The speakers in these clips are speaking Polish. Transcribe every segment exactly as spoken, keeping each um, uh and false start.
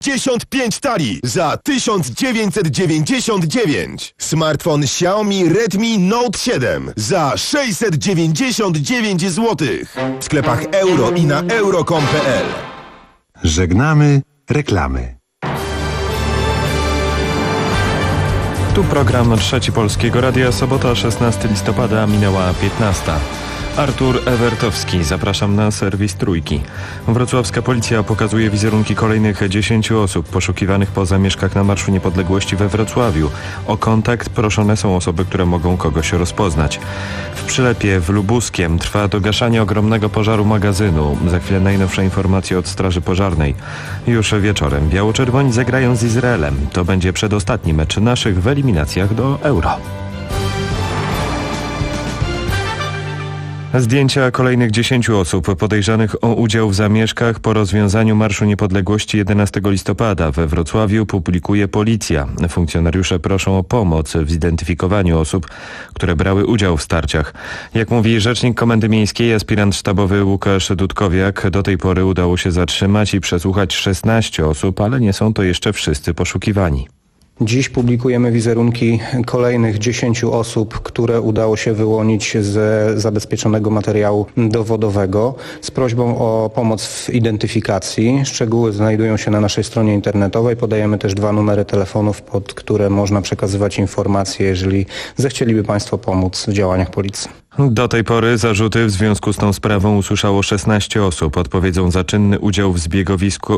dziewięćdziesiąt pięć talii za tysiąc dziewięćset dziewięćdziesiąt dziewięć. Smartfon Xiaomi Redmi Note siedem za sześćset dziewięćdziesiąt dziewięć złotych. W sklepach euro i na euro kropka com kropka pe el. Żegnamy reklamy. Tu program Trzeci Polskiego Radia, sobota szesnastego listopada, minęła piętnasta. Artur Ewertowski, zapraszam na serwis Trójki. Wrocławska policja pokazuje wizerunki kolejnych dziesięciu osób poszukiwanych po zamieszkach na Marszu Niepodległości we Wrocławiu. O kontakt proszone są osoby, które mogą kogoś rozpoznać. W Przylepie w Lubuskiem trwa dogaszanie ogromnego pożaru magazynu. Za chwilę najnowsze informacje od Straży Pożarnej. Już wieczorem biało-czerwoni zagrają z Izraelem. To będzie przedostatni mecz naszych w eliminacjach do Euro. Zdjęcia kolejnych dziesięciu osób podejrzanych o udział w zamieszkach po rozwiązaniu Marszu Niepodległości jedenastego listopada we Wrocławiu publikuje policja. Funkcjonariusze proszą o pomoc w zidentyfikowaniu osób, które brały udział w starciach. Jak mówi rzecznik Komendy Miejskiej, aspirant sztabowy Łukasz Dudkowiak, do tej pory udało się zatrzymać i przesłuchać szesnaście osób, ale nie są to jeszcze wszyscy poszukiwani. Dziś publikujemy wizerunki kolejnych dziesięciu osób, które udało się wyłonić ze zabezpieczonego materiału dowodowego z prośbą o pomoc w identyfikacji. Szczegóły znajdują się na naszej stronie internetowej. Podajemy też dwa numery telefonów, pod które można przekazywać informacje, jeżeli zechcieliby Państwo pomóc w działaniach policji. Do tej pory zarzuty w związku z tą sprawą usłyszało szesnaście osób. Odpowiedzą za czynny udział w zbiegowisku,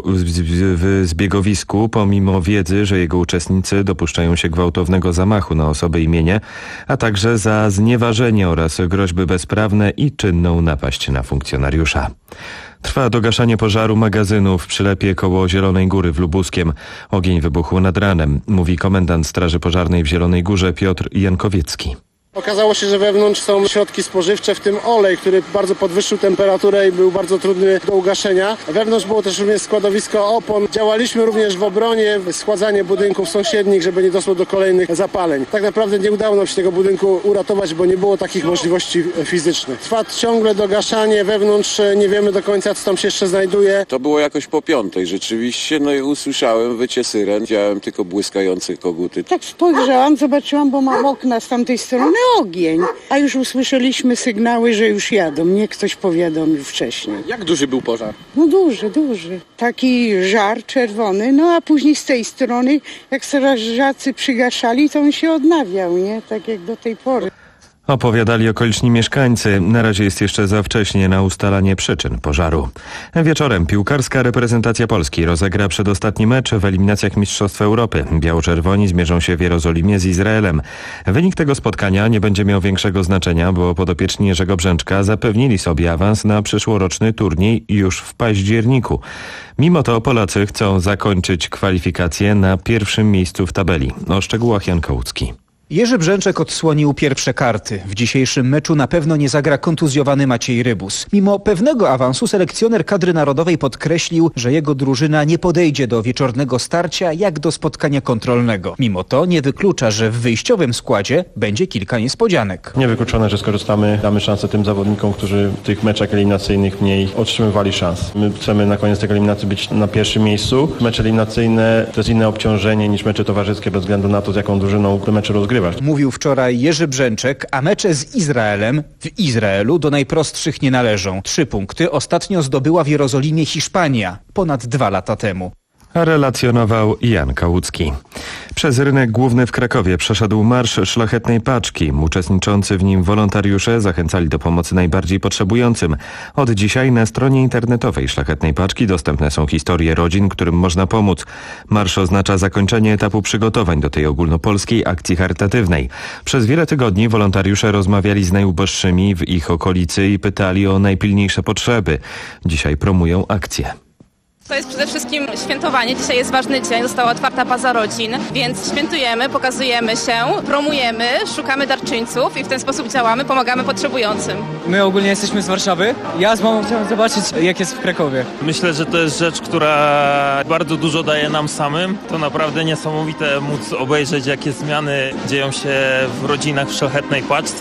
w zbiegowisku, pomimo wiedzy, że jego uczestnicy dopuszczają się gwałtownego zamachu na osobę i mienie, a także za znieważenie oraz groźby bezprawne i czynną napaść na funkcjonariusza. Trwa dogaszanie pożaru magazynu w Przylepie koło Zielonej Góry w Lubuskiem. Ogień wybuchł nad ranem, mówi komendant Straży Pożarnej w Zielonej Górze Piotr Jankowiecki. Okazało się, że wewnątrz są środki spożywcze, w tym olej, który bardzo podwyższył temperaturę i był bardzo trudny do ugaszenia. Wewnątrz było też również składowisko opon. Działaliśmy również w obronie, schładzanie budynków sąsiednich, żeby nie doszło do kolejnych zapaleń. Tak naprawdę nie udało nam się tego budynku uratować, bo nie było takich możliwości fizycznych. Trwa ciągle dogaszanie wewnątrz, nie wiemy do końca, co tam się jeszcze znajduje. To było jakoś po piątej rzeczywiście, no i usłyszałem wycie syren, widziałem tylko błyskające koguty. Tak spojrzałam, zobaczyłam, bo mam okna z tamtej strony, ogień. A już usłyszeliśmy sygnały, że już jadą. Nie ktoś powiadomił wcześniej. Jak duży był pożar? No duży, duży. Taki żar czerwony, no a później z tej strony, jak strażacy przygaszali, to on się odnawiał, nie? Tak jak do tej pory. Opowiadali okoliczni mieszkańcy. Na razie jest jeszcze za wcześnie na ustalanie przyczyn pożaru. Wieczorem piłkarska reprezentacja Polski rozegra przedostatni mecz w eliminacjach Mistrzostw Europy. Biało-czerwoni zmierzą się w Jerozolimie z Izraelem. Wynik tego spotkania nie będzie miał większego znaczenia, bo podopieczni Jerzego Brzęczka zapewnili sobie awans na przyszłoroczny turniej już w październiku. Mimo to Polacy chcą zakończyć kwalifikacje na pierwszym miejscu w tabeli. O szczegółach Jan Kołucki. Jerzy Brzęczek odsłonił pierwsze karty. W dzisiejszym meczu na pewno nie zagra kontuzjowany Maciej Rybus. Mimo pewnego awansu selekcjoner kadry narodowej podkreślił, że jego drużyna nie podejdzie do wieczornego starcia jak do spotkania kontrolnego. Mimo to nie wyklucza, że w wyjściowym składzie będzie kilka niespodzianek. Niewykluczone, że skorzystamy, damy szansę tym zawodnikom, którzy w tych meczach eliminacyjnych mniej otrzymywali szans. My chcemy na koniec tej eliminacji być na pierwszym miejscu. Mecze eliminacyjne to jest inne obciążenie niż mecze towarzyskie bez względu na to, z jaką drużyną te mecze rozgrywa. Mówił wczoraj Jerzy Brzęczek, a mecze z Izraelem w Izraelu do najprostszych nie należą. Trzy punkty ostatnio zdobyła w Jerozolimie Hiszpania ponad dwa lata temu. Relacjonował Jan Kałucki. Przez rynek główny w Krakowie przeszedł Marsz Szlachetnej Paczki. Uczestniczący w nim wolontariusze zachęcali do pomocy najbardziej potrzebującym. Od dzisiaj na stronie internetowej Szlachetnej Paczki dostępne są historie rodzin, którym można pomóc. Marsz oznacza zakończenie etapu przygotowań do tej ogólnopolskiej akcji charytatywnej. Przez wiele tygodni wolontariusze rozmawiali z najuboższymi w ich okolicy i pytali o najpilniejsze potrzeby. Dzisiaj promują akcję. To jest przede wszystkim świętowanie. Dzisiaj jest ważny dzień, została otwarta baza rodzin, więc świętujemy, pokazujemy się, promujemy, szukamy darczyńców i w ten sposób działamy, pomagamy potrzebującym. My ogólnie jesteśmy z Warszawy. Ja z mamą chciałem zobaczyć, jak jest w Krakowie. Myślę, że to jest rzecz, która bardzo dużo daje nam samym. To naprawdę niesamowite móc obejrzeć, jakie zmiany dzieją się w rodzinach w Szlachetnej Paczce.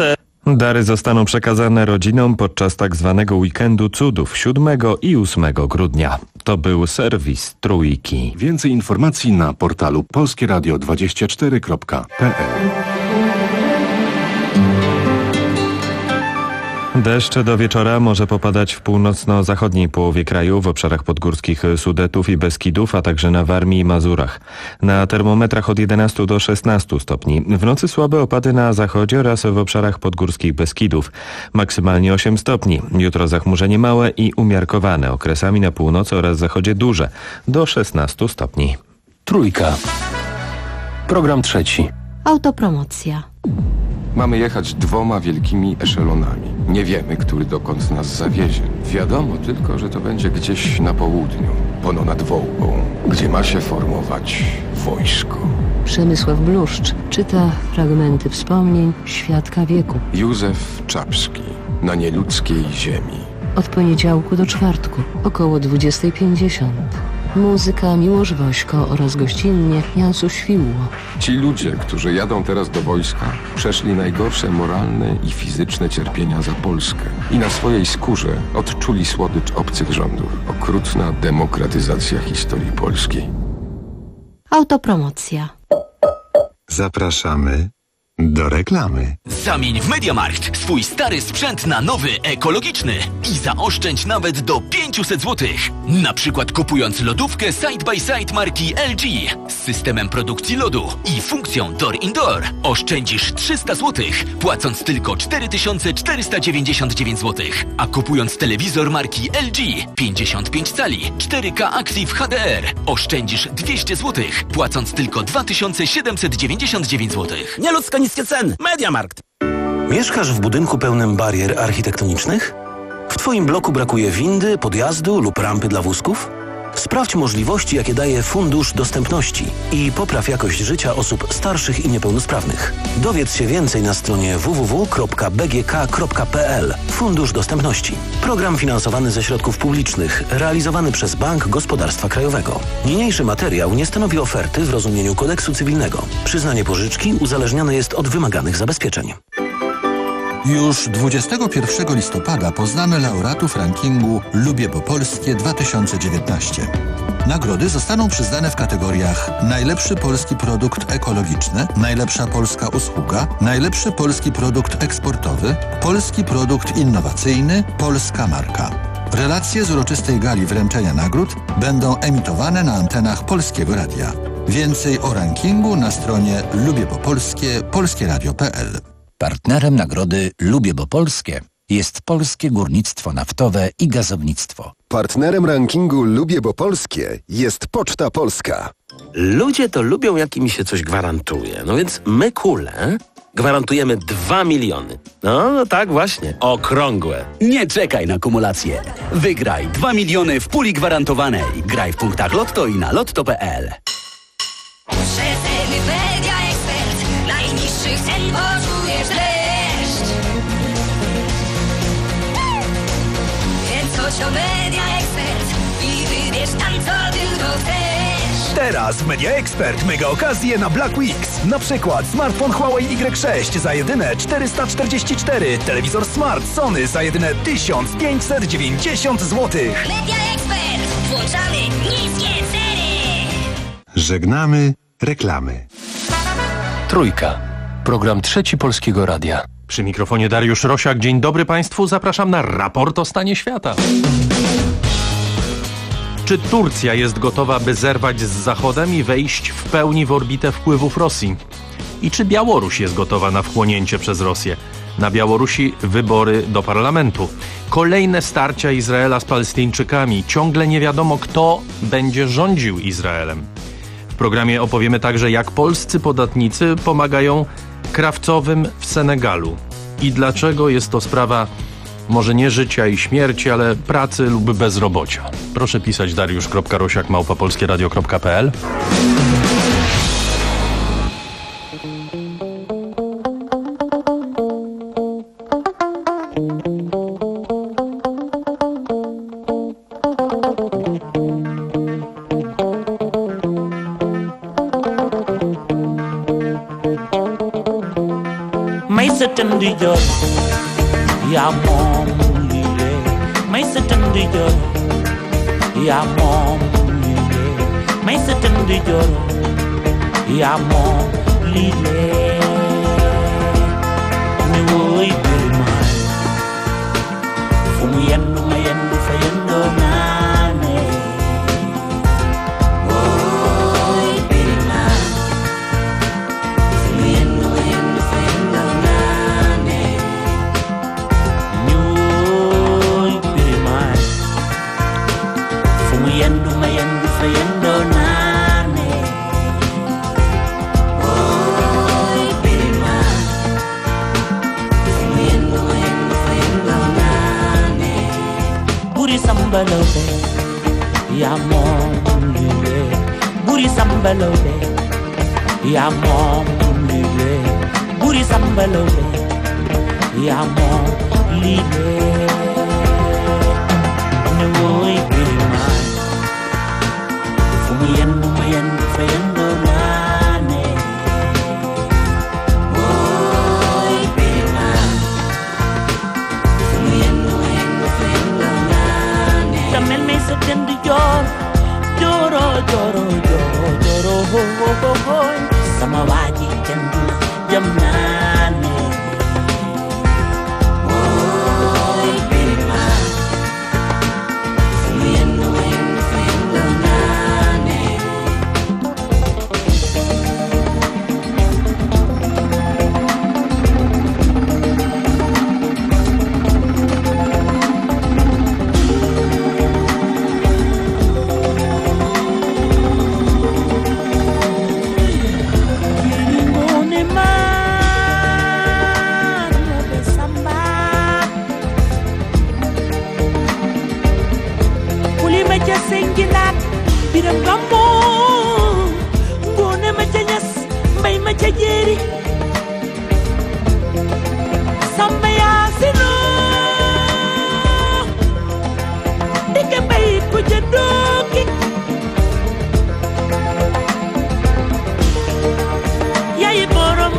Dary zostaną przekazane rodzinom podczas tak zwanego weekendu cudów siódmego i ósmego grudnia. To był serwis Trójki. Więcej informacji na portalu polskie radio dwadzieścia cztery kropka p l. Deszcz do wieczora może popadać w północno-zachodniej połowie kraju, w obszarach podgórskich Sudetów i Beskidów, a także na Warmii i Mazurach. Na termometrach od jedenastu do szesnastu stopni. W nocy słabe opady na zachodzie oraz w obszarach podgórskich Beskidów. Maksymalnie osiem stopni. Jutro zachmurzenie małe i umiarkowane. Okresami na północy oraz zachodzie duże. Do szesnastu stopni. Trójka. Program trzeci. Autopromocja. Mamy jechać dwoma wielkimi eszelonami. Nie wiemy, który dokąd nas zawiezie. Wiadomo tylko, że to będzie gdzieś na południu, pono nad Wołgą, gdzie ma się formować wojsko. Przemysław Bluszcz czyta fragmenty wspomnień świadka wieku. Józef Czapski, na nieludzkiej ziemi. Od poniedziałku do czwartku, około dwudziestej pięćdziesiąt. Muzyka Miłosz Wośko oraz gościnnie Jansu Świłło. Ci ludzie, którzy jadą teraz do wojska, przeszli najgorsze moralne i fizyczne cierpienia za Polskę i na swojej skórze odczuli słodycz obcych rządów. Okrutna demokratyzacja historii polskiej. Autopromocja. Zapraszamy do reklamy. Zamień w MediaMarkt swój stary sprzęt na nowy, ekologiczny i zaoszczędź nawet do pięćset złotych. Na przykład kupując lodówkę Side by Side marki L G z systemem produkcji lodu i funkcją Door Indoor oszczędzisz trzysta złotych, płacąc tylko cztery tysiące czterysta dziewięćdziesiąt dziewięć złotych. A kupując telewizor marki L G pięćdziesiąt pięć cali cztery K Active H D R oszczędzisz dwieście złotych, płacąc tylko dwa tysiące siedemset dziewięćdziesiąt dziewięć złotych. Nieludzko niskie ceny. MediaMarkt. Mieszkasz w budynku pełnym barier architektonicznych? W Twoim bloku brakuje windy, podjazdu lub rampy dla wózków? Sprawdź możliwości, jakie daje Fundusz Dostępności i popraw jakość życia osób starszych i niepełnosprawnych. Dowiedz się więcej na stronie w w w kropka b g k kropka p l. Fundusz Dostępności. Program finansowany ze środków publicznych, realizowany przez Bank Gospodarstwa Krajowego. Niniejszy materiał nie stanowi oferty w rozumieniu kodeksu cywilnego. Przyznanie pożyczki uzależnione jest od wymaganych zabezpieczeń. Już dwudziestego pierwszego listopada poznamy laureatów rankingu Lubię Bo Polskie dwa tysiące dziewiętnaście. Nagrody zostaną przyznane w kategoriach najlepszy polski produkt ekologiczny, najlepsza polska usługa, najlepszy polski produkt eksportowy, polski produkt innowacyjny, polska marka. Relacje z uroczystej gali wręczenia nagród będą emitowane na antenach Polskiego Radia. Więcej o rankingu na stronie lubię bo polskie polskie radio kropka p l. Partnerem nagrody Lubię Bo Polskie jest Polskie Górnictwo Naftowe i Gazownictwo. Partnerem rankingu Lubię Bo Polskie jest Poczta Polska. Ludzie to lubią, jak im się coś gwarantuje. No więc my, Kule, gwarantujemy dwa miliony. No, no tak właśnie, okrągłe. Nie czekaj na kumulację. Wygraj dwa miliony w puli gwarantowanej. Graj w punktach Lotto i na lotto kropka p l. Przeceny Media Expert. Najniższych cen poczujesz dreszcz. Więc chodź o Media Expert i wybierz tam, co tylko chcesz. Teraz w Media Expert mega okazje na Black Weeks. Na przykład smartfon Huawei Y sześć za jedyne czterysta czterdzieści cztery, telewizor Smart Sony za jedyne tysiąc pięćset dziewięćdziesiąt złotych. Media Expert. Włączamy niskie ceny. Żegnamy reklamy. Trójka. Program trzeci Polskiego Radia. Przy mikrofonie Dariusz Rosiak. Dzień dobry Państwu. Zapraszam na raport o stanie świata. Czy Turcja jest gotowa, by zerwać z Zachodem i wejść w pełni w orbitę wpływów Rosji? I czy Białoruś jest gotowa na wchłonięcie przez Rosję? Na Białorusi wybory do parlamentu. Kolejne starcia Izraela z Palestyńczykami. Ciągle nie wiadomo, kto będzie rządził Izraelem. W programie opowiemy także, jak polscy podatnicy pomagają krawcowym w Senegalu. I dlaczego jest to sprawa może nie życia i śmierci, ale pracy lub bezrobocia. Proszę pisać dariusz kropka rosiak małpa polskie radio kropka p l. sa tënd jor yaa moom lii lee may sa tënd jor yaa moom lii lee may sa tënd jor yaa moom lii lee ni woy Birima fu mu yendu ma yendu fa yendoo naane woy Birima fu mu yendu ma yendu fa yendoo naane ni woy Birima fu mu yendu ma yendu fa yendoo naane woy Birima fu mu yendu ma yendu fa yendoo naane buri sambalobe yaa moom lii lee buri sambalobe yaa moom lii lee buri sambalobe yaa moom lii lee ne woy Birima fu mu yendu ma yendu fa yendoo naane woy Birima fu mu yendu ma yendu fa yendoo naane damel may sa tënd joor jooro jooro jooro jooro ho ho ho hoy sama waaji kenn du la jam naane woy Birima fu mu yendu ma yendu fa yendoo naane Ngone man lobe samba Kuli ma ca sengilaat biram gambo Ngone ma ca ñas mbay ma ca jeeri samba yaa sino dike mbay ko ca dooki yaay borom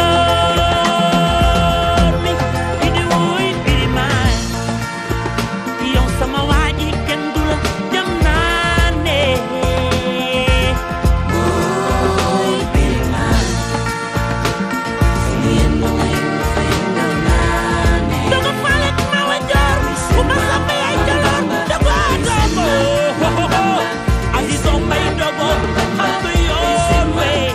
babar mi ini woy Birima yow sama waaji kenn du la jam naane woy Birima fu mu yendu ma yendu fa yendoo naane dogo falet ma wa joor bu ma samba yaay jaloor dogo dogo Azizo Mbay dogo xam nga yoon wee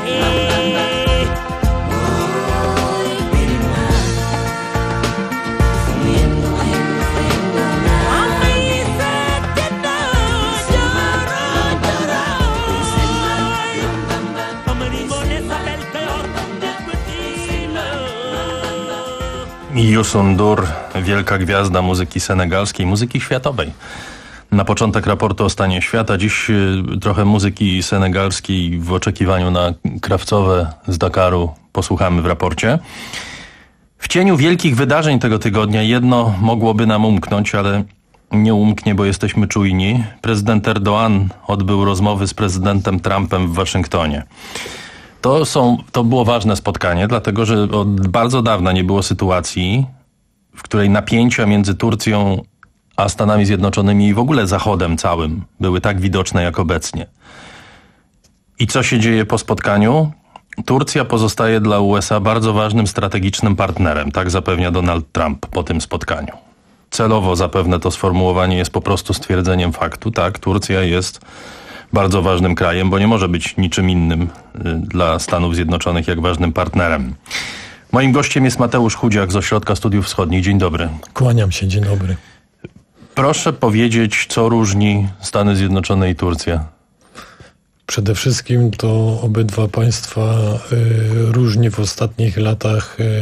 Youssou N'Dour, wielka gwiazda muzyki senegalskiej, muzyki światowej. Na początek raportu o stanie świata. Dziś y, trochę muzyki senegalskiej w oczekiwaniu na krawcowe z Dakaru posłuchamy w raporcie. W cieniu wielkich wydarzeń tego tygodnia jedno mogłoby nam umknąć, ale nie umknie, bo jesteśmy czujni. Prezydent Erdoğan odbył rozmowy z prezydentem Trumpem w Waszyngtonie. To, są, to było ważne spotkanie, dlatego że od bardzo dawna nie było sytuacji, w której napięcia między Turcją a Stanami Zjednoczonymi i w ogóle Zachodem całym były tak widoczne jak obecnie. I co się dzieje po spotkaniu? Turcja pozostaje dla U S A bardzo ważnym strategicznym partnerem, tak zapewnia Donald Trump po tym spotkaniu. Celowo zapewne to sformułowanie jest po prostu stwierdzeniem faktu. Tak, Turcja jest bardzo ważnym krajem, bo nie może być niczym innym y, dla Stanów Zjednoczonych jak ważnym partnerem. Moim gościem jest Mateusz Chudziak z Ośrodka Studiów Wschodnich. Dzień dobry. Kłaniam się, dzień dobry. Proszę powiedzieć, co różni Stany Zjednoczone i Turcję? Przede wszystkim to obydwa państwa y, różni w ostatnich latach y,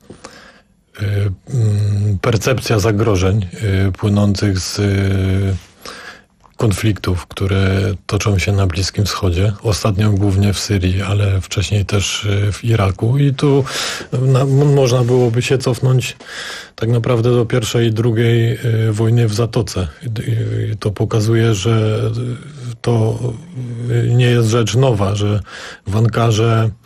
y, y, percepcja zagrożeń y, płynących z y, konfliktów, które toczą się na Bliskim Wschodzie. Ostatnio głównie w Syrii, ale wcześniej też w Iraku. I tu na, można byłoby się cofnąć tak naprawdę do pierwszej i drugiej wojny w Zatoce. I to pokazuje, że to nie jest rzecz nowa, że w Ankarze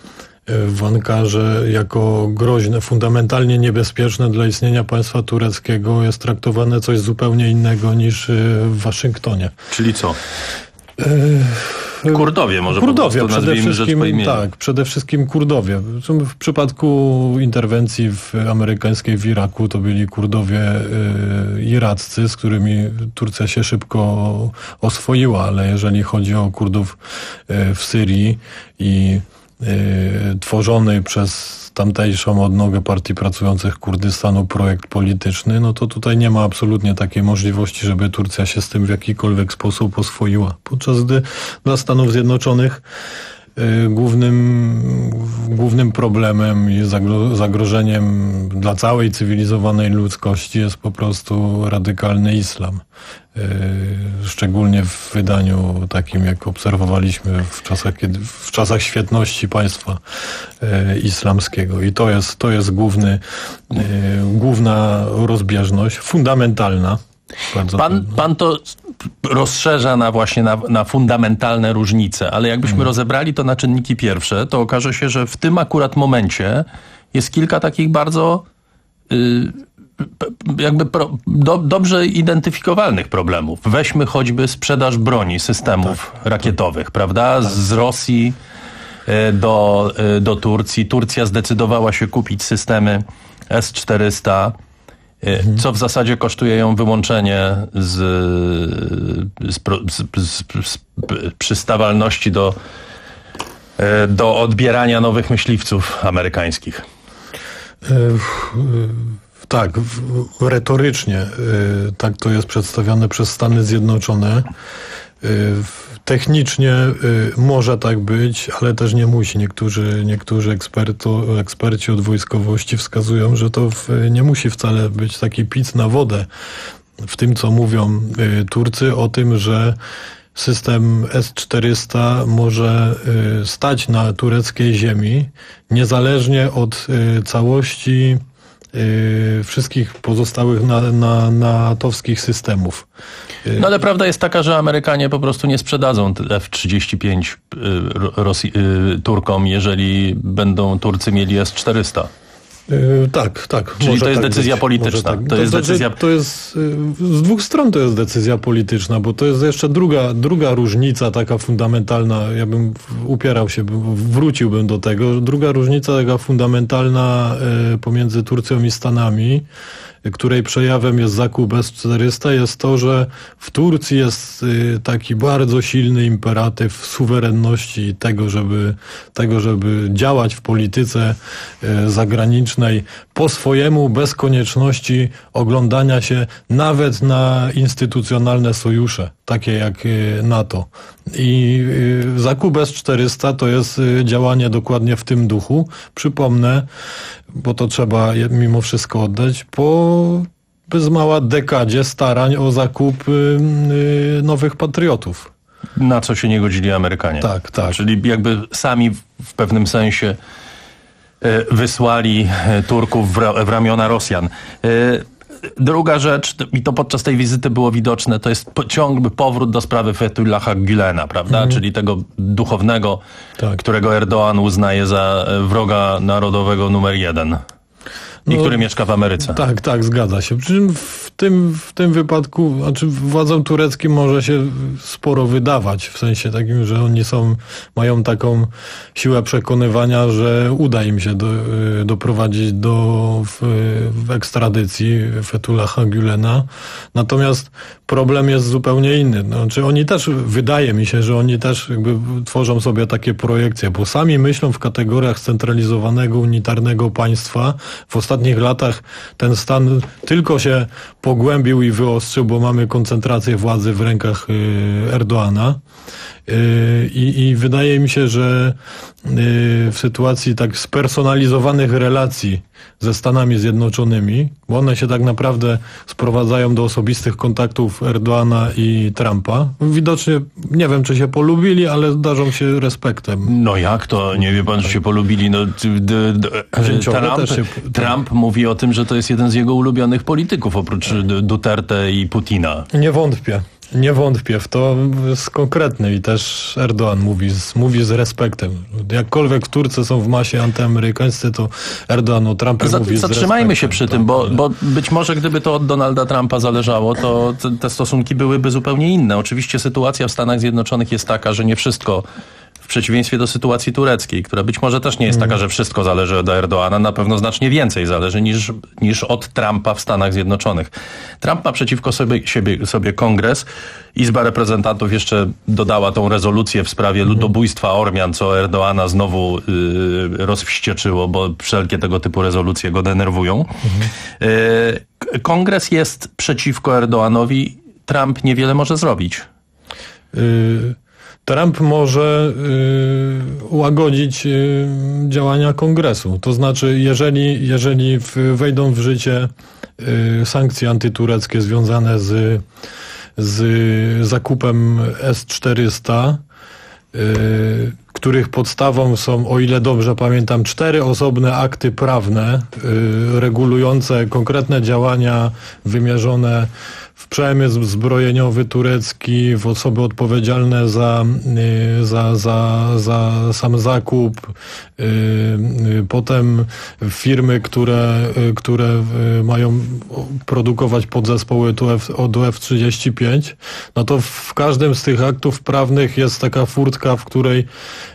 w Ankarze jako groźne, fundamentalnie niebezpieczne dla istnienia państwa tureckiego jest traktowane coś zupełnie innego niż w Waszyngtonie. Czyli co? Kurdowie może Kurdowie, po prostu przede wszystkim, rzecz po tak, przede wszystkim Kurdowie. W przypadku interwencji w amerykańskiej w Iraku to byli Kurdowie y, iraccy, z którymi Turcja się szybko oswoiła, ale jeżeli chodzi o Kurdów y, w Syrii i y, tworzony przez tamtejszą odnogę Partii Pracujących Kurdystanu projekt polityczny, no to tutaj nie ma absolutnie takiej możliwości, żeby Turcja się z tym w jakikolwiek sposób oswoiła. Podczas gdy dla Stanów Zjednoczonych y, głównym, głównym problemem i zagro, zagrożeniem dla całej cywilizowanej ludzkości jest po prostu radykalny islam. Szczególnie w wydaniu takim, jak obserwowaliśmy w czasach, kiedy, w czasach świetności państwa islamskiego. I to jest, to jest główny, główna rozbieżność, fundamentalna. Bardzo pan, pan to rozszerza na właśnie na, na fundamentalne różnice, ale jakbyśmy hmm. rozebrali to na czynniki pierwsze, to okaże się, że w tym akurat momencie jest kilka takich bardzo yy, jakby pro, do, dobrze identyfikowalnych problemów. Weźmy choćby sprzedaż broni, systemów tak, rakietowych, tak, prawda? Tak. Z Rosji do, do Turcji. Turcja zdecydowała się kupić systemy S czterysta, mhm. co w zasadzie kosztuje ją wyłączenie z, z, z, z, z przystawalności do, do odbierania nowych myśliwców amerykańskich. Tak, retorycznie tak to jest przedstawiane przez Stany Zjednoczone. Technicznie może tak być, ale też nie musi. Niektórzy, niektórzy eksperto, eksperci od wojskowości wskazują, że to w, nie musi wcale być taki pic na wodę w tym, co mówią Turcy o tym, że system S czterysta może stać na tureckiej ziemi, niezależnie od całości Yy, wszystkich pozostałych na, na, natowskich systemów. Yy. No ale prawda jest taka, że Amerykanie po prostu nie sprzedadzą F trzydzieści pięć yy, Rosji, yy, Turkom, jeżeli będą Turcy mieli S czterysta. Yy, tak, tak. Czyli to jest tak decyzja być. polityczna. Tak. To, to, jest to, decyzja... to jest z dwóch stron to jest decyzja polityczna, bo to jest jeszcze druga, druga różnica taka fundamentalna. Ja bym upierał się, wróciłbym do tego. Druga różnica taka fundamentalna pomiędzy Turcją i Stanami, której przejawem jest zakup S czterysta, jest to, że w Turcji jest taki bardzo silny imperatyw suwerenności i tego, żeby, tego, żeby działać w polityce zagranicznej po swojemu, bez konieczności oglądania się nawet na instytucjonalne sojusze, takie jak NATO. I zakup S czterysta to jest działanie dokładnie w tym duchu. Przypomnę, bo to trzeba mimo wszystko oddać, po bez mała dekadzie starań o zakup nowych patriotów. Na co się nie godzili Amerykanie. Tak, tak. Czyli jakby sami w pewnym sensie wysłali Turków w ramiona Rosjan. Druga rzecz, i to podczas tej wizyty było widoczne, to jest ciągły powrót do sprawy Fethullaha Gülena, prawda? Mhm. Czyli tego duchownego, tak. którego Erdoğan uznaje za wroga narodowego numer jeden. I no, który mieszka w Ameryce. Tak, tak, zgadza się. Przy czym w tym, w tym wypadku, znaczy władzom tureckim może się sporo wydawać, w sensie takim, że oni są, mają taką siłę przekonywania, że uda im się do, doprowadzić do w, w ekstradycji Fethullaha Gülena. Natomiast problem jest zupełnie inny. Znaczy oni też, wydaje mi się, że oni też jakby tworzą sobie takie projekcje, bo sami myślą w kategoriach scentralizowanego, unitarnego państwa. W ostatnich latach ten stan tylko się pogłębił i wyostrzył, bo mamy koncentrację władzy w rękach Erdoğana. I, I wydaje mi się, że w sytuacji tak spersonalizowanych relacji ze Stanami Zjednoczonymi, bo one się tak naprawdę sprowadzają do osobistych kontaktów Erdoğana i Trumpa. Widocznie, nie wiem, czy się polubili, ale darzą się respektem. No jak to? Nie wie pan, że się polubili? No, d, d, d, Trump, się, Trump mówi o tym, że to jest jeden z jego ulubionych polityków, oprócz Duterte i Putina. Nie wątpię. Nie wątpię w to, jest konkretny i też Erdoğan mówi z, mówi z respektem. Jakkolwiek w Turcji są w masie antyamerykańscy, to Erdoğan o Trumpie Za, mówi z Zatrzymajmy respektem. się przy tym, bo, bo być może gdyby to od Donalda Trumpa zależało, to te, te stosunki byłyby zupełnie inne. Oczywiście sytuacja w Stanach Zjednoczonych jest taka, że nie wszystko, w przeciwieństwie do sytuacji tureckiej, która być może też nie jest taka, że wszystko zależy od Erdoğana, na pewno znacznie więcej zależy niż, niż od Trumpa w Stanach Zjednoczonych. Trump ma przeciwko sobie, siebie, sobie kongres. Izba Reprezentantów jeszcze dodała tą rezolucję w sprawie ludobójstwa Ormian, co Erdoğana znowu y, rozwścieczyło, bo wszelkie tego typu rezolucje go denerwują. Mhm. Y, kongres jest przeciwko Erdoğanowi. Trump niewiele może zrobić. Y- Trump może y, ułagodzić y, działania kongresu. To znaczy, jeżeli, jeżeli w, wejdą w życie y, sankcje antytureckie związane z, z zakupem S czterysta, y, których podstawą są, o ile dobrze pamiętam, cztery osobne akty prawne y, regulujące konkretne działania wymierzone w przemysł zbrojeniowy turecki, w osoby odpowiedzialne za, za, za, za sam zakup, potem firmy, które, które mają produkować podzespoły do F trzydzieści pięć, no to w każdym z tych aktów prawnych jest taka furtka, w której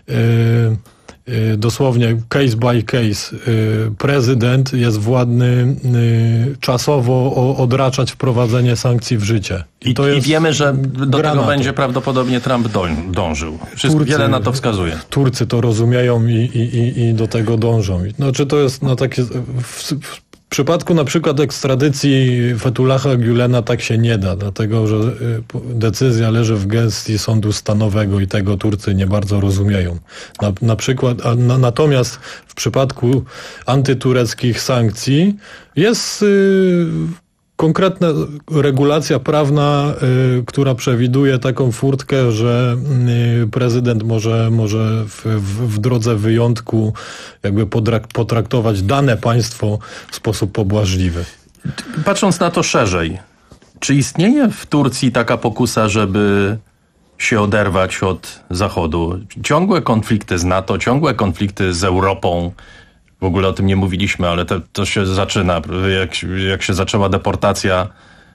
dosłownie case by case prezydent jest władny czasowo odraczać wprowadzenie sankcji w życie. I, to jest I wiemy, że do tego będzie prawdopodobnie Trump dążył. Wszystko, Turcy, wiele na to wskazuje. Turcy to rozumieją i, i, i do tego dążą. Znaczy to jest na takie... W, w przypadku na przykład ekstradycji Fethullaha Gülena tak się nie da, dlatego że decyzja leży w gestii sądu stanowego i tego Turcy nie bardzo rozumieją. Na, na przykład, a na, natomiast w przypadku antytureckich sankcji jest y, konkretna regulacja prawna, y, która przewiduje taką furtkę, że y, prezydent może, może w, w, w drodze wyjątku jakby podrak- potraktować dane państwo w sposób pobłażliwy. Patrząc na to szerzej, czy istnieje w Turcji taka pokusa, żeby się oderwać od Zachodu? Ciągłe konflikty z NATO, ciągłe konflikty z Europą. W ogóle o tym nie mówiliśmy, ale to, to się zaczyna. Jak, jak się zaczęła deportacja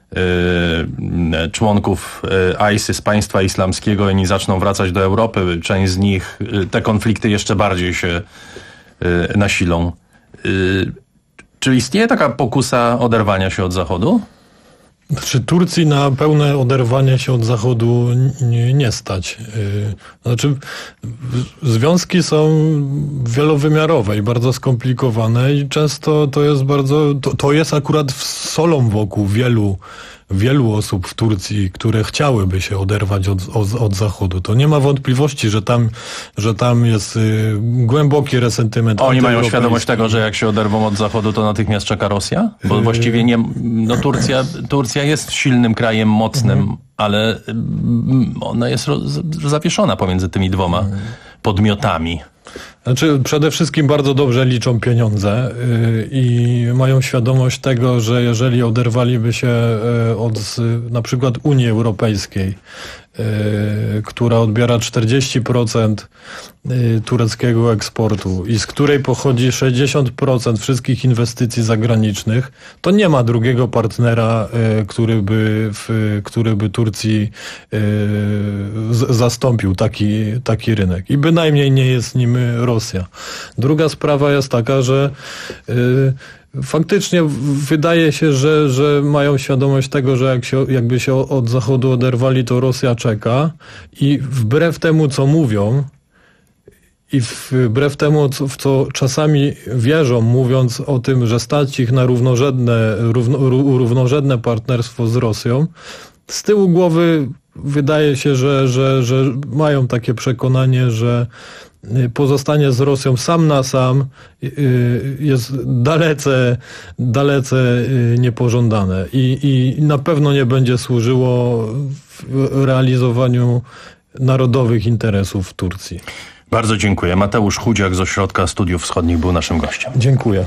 y, członków y, ISIS, państwa islamskiego, oni zaczną wracać do Europy, część z nich, y, te konflikty jeszcze bardziej się y, nasilą. Y, czy istnieje taka pokusa oderwania się od Zachodu? Znaczy Turcji na pełne oderwanie się od Zachodu nie, nie stać. Znaczy związki są wielowymiarowe i bardzo skomplikowane i często to jest bardzo, to, to jest akurat solą wokół wielu wielu osób w Turcji, które chciałyby się oderwać od, od, od Zachodu. To nie ma wątpliwości, że tam, że tam jest y, głęboki resentyment. Oni mają świadomość tego, że jak się oderwą od Zachodu, to natychmiast czeka Rosja? Bo właściwie nie, no Turcja, Turcja jest silnym krajem, mocnym, mhm. ale ona jest roz, zawieszona pomiędzy tymi dwoma mhm. podmiotami. Znaczy, przede wszystkim bardzo dobrze liczą pieniądze yy, i mają świadomość tego, że jeżeli oderwaliby się yy, od yy, na przykład Unii Europejskiej, yy, która odbiera czterdzieści procent yy, tureckiego eksportu i z której pochodzi sześćdziesiąt procent wszystkich inwestycji zagranicznych, to nie ma drugiego partnera, yy, który by, w, który by Turcji yy, z, zastąpił taki, taki rynek. I bynajmniej nie jest nim Rosja. Druga sprawa jest taka, że yy, faktycznie wydaje się, że, że mają świadomość tego, że jak się, jakby się od Zachodu oderwali, to Rosja czeka i wbrew temu, co mówią i wbrew temu, co, w co czasami wierzą, mówiąc o tym, że stać ich na równorzędne, równo, równorzędne partnerstwo z Rosją, z tyłu głowy wydaje się, że, że, że mają takie przekonanie, że pozostanie z Rosją sam na sam jest dalece, dalece niepożądane i, i na pewno nie będzie służyło w realizowaniu narodowych interesów w Turcji. Bardzo dziękuję. Mateusz Chudziak z Ośrodka Studiów Wschodnich był naszym gościem. Dziękuję.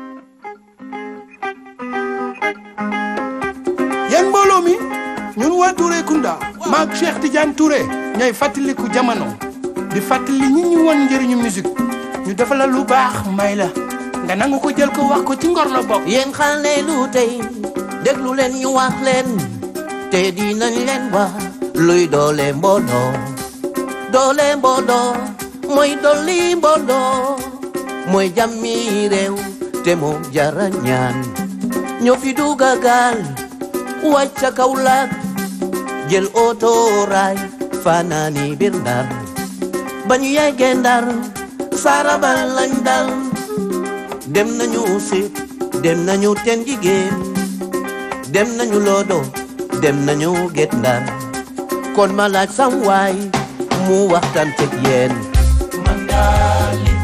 Yen mbooloo mi ñun waa Touré Kunda maag Cheikh Tidiane Touré ñooy fàttaliku jamono di fàttali ñi ñu won njëriñu musique ñu defal la lu baax may la nga nangu ko jël ko wax ko ci ngor la bokk. yéen xale lu tey déglu leen ñu wax leen te dinañ leen wax luy doole mbooloo doole mbooloo mooy dolli mbooloo mooy jàmmi réew te moo jara ñaan ñoo fi duga gaal wàcca Kaolack jël oto raay fanaani biir Ndar ba ñu yeggee Ndar sarabal lañ dal dem nañu sit dem nañu ten jigéen dem nañu Lodo dem nañu Guet Ndar kon ma laaj sam waay mu waxtaan teg yéen Mandali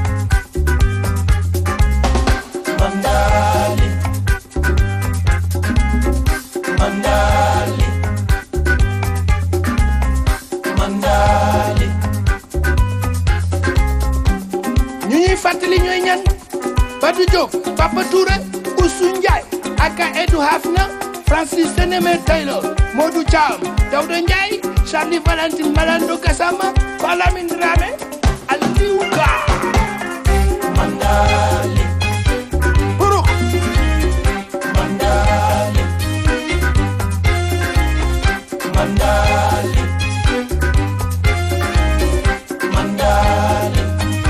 Mandali Mandali Mandali ñu ñuy fàttali ñooy ñan Badou Diop Papa Touré Oussou Ndiaye aka Edou Hafna Francis Sénémé Taylor Modou Thiam Daouda Ndiaye Charlie Valentine Malando Gassama Balamine Dramé Aliou Ka Mandali Buruk Mandali Mandali Mandali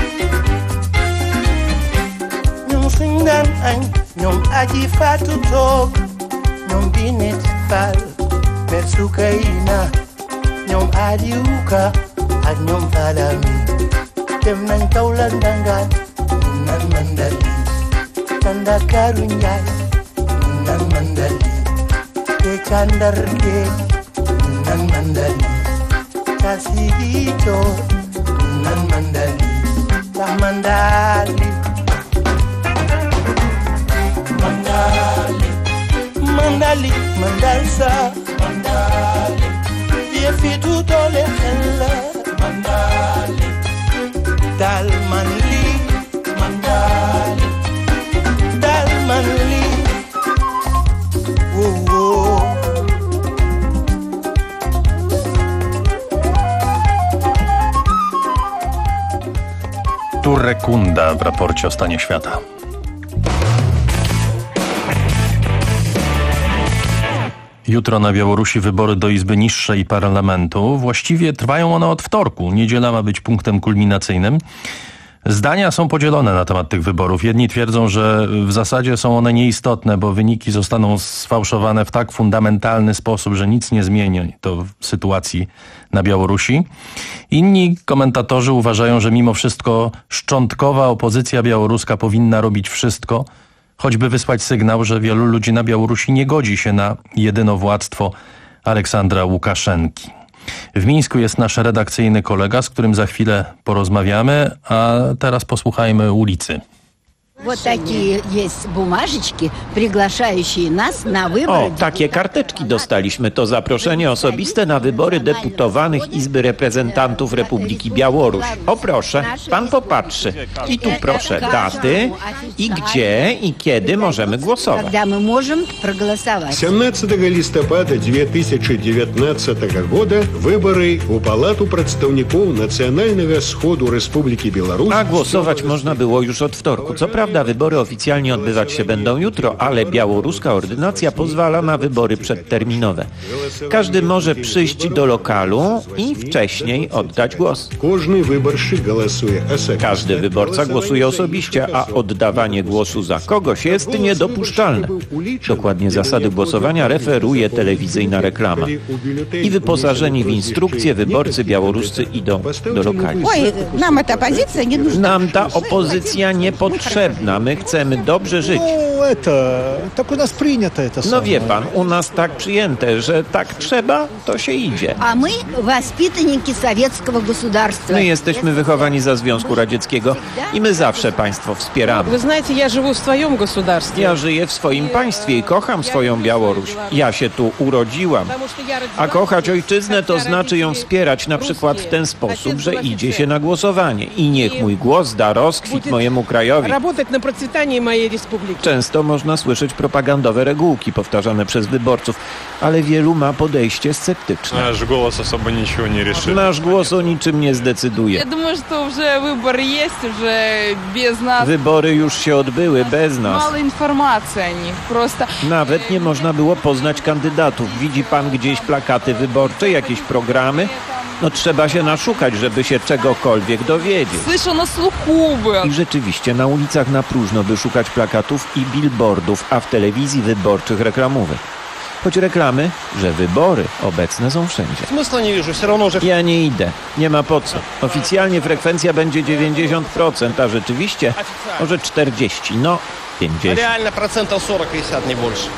ñoom suñ daan añ ñoom aji faatu toog ñoom Binet Fall Mère Soukayna ñoom Aliouka ak ñoom Falami dem nañ Kaolack Ndangaan ñu naan Mandali Tandakaaru Njaay ñu naan Mandali te ca Ndar Géej ñu naan Mandali ca Ziguinchor ñu naan Mandali ca Mandali Mandali Mandali Mandalsa Mandali yëfi du doole xel la Mandali dal man li Mandali dal man li wo wo Touré Kunda w raporcie o stanie świata. Jutro na Białorusi wybory do Izby Niższej Parlamentu. Właściwie trwają one od wtorku. Niedziela ma być punktem kulminacyjnym. Zdania są podzielone na temat tych wyborów. Jedni twierdzą, że w zasadzie są one nieistotne, bo wyniki zostaną sfałszowane w tak fundamentalny sposób, że nic nie zmieni to w sytuacji na Białorusi. Inni komentatorzy uważają, że mimo wszystko szczątkowa opozycja białoruska powinna robić wszystko, choćby wysłać sygnał, że wielu ludzi na Białorusi nie godzi się na jedynowładztwo Aleksandra Łukaszenki. W Mińsku jest nasz redakcyjny kolega, z którym za chwilę porozmawiamy, a teraz posłuchajmy ulicy. Вот такие есть бумажечки, приглашающие нас на выборы. O, takie karteczki dostaliśmy. To zaproszenie osobiste na wybory deputowanych Izby Reprezentantów Republiki Białoruś. O proszę, pan popatrzy. I tu proszę daty i gdzie i kiedy możemy głosować. Когда мы можем проголосовать. семнадцатого листопада две тысячи девятнадцатого года выборы у Палату представников Национального Сходу Республики Беларусь. A głosować można było już od wtorku. Co prawda wybory oficjalnie odbywać się będą jutro, ale białoruska ordynacja pozwala na wybory przedterminowe. Każdy może przyjść do lokalu i wcześniej oddać głos. Każdy wyborca głosuje osobiście, a oddawanie głosu za kogoś jest niedopuszczalne. Dokładnie zasady głosowania referuje telewizyjna reklama. I wyposażeni w instrukcje wyborcy białoruscy idą do lokali. Oj, nam ta opozycja nie нужна. Nam ta opozycja niepotrzebna. My chcemy dobrze żyć. No, это, tak u nas принято это. No wie pan, u nas tak przyjęte, że tak trzeba, to się idzie. A my воспитанники советского государства. My jesteśmy wychowani za Związku Radzieckiego i my zawsze państwo wspieramy. Вы знаете, я живу в своем государстве. Ja żyję w swoim państwie i kocham swoją Białoruś. Ja się tu urodziłam. A kochać ojczyznę to znaczy ją wspierać na przykład w ten sposób, że idzie się na głosowanie. I niech mój głos da rozkwit mojemu krajowi. Работать влияет на процветание моей республики. Często można słyszeć propagandowe regułki powtarzane przez wyborców, ale wielu ma podejście sceptyczne. Nasz głos особо ничего не решит. Nasz głos o niczym nie zdecyduje. Я думаю, что уже выборы есть, уже без нас. Wybory już się odbyły bez nas. Мало информации о них, просто... Nawet nie można było poznać kandydatów. Widzi pan gdzieś plakaty wyborcze, jakieś programy? No trzeba się naszukać, żeby się czegokolwiek dowiedzieć. Słyszę na słuchu. I rzeczywiście na ulicach na próżno by szukać plakatów i billboardów, a w telewizji wyborczych reklamówek. Choć reklamy, że wybory obecne są wszędzie. Смысла не вижу, все равно уже... Ja nie idę, nie ma po co. Oficjalnie frekwencja będzie dziewięćdziesiąt procent, a rzeczywiście może czterdzieści, no pięćdziesiąt. Реально процентов сорок пятьдесят, не больше.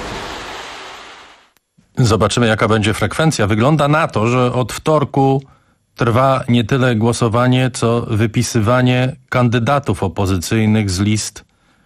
Zobaczymy, jaka będzie frekwencja. Wygląda na to, że od wtorku trwa nie tyle głosowanie, co wypisywanie kandydatów opozycyjnych z list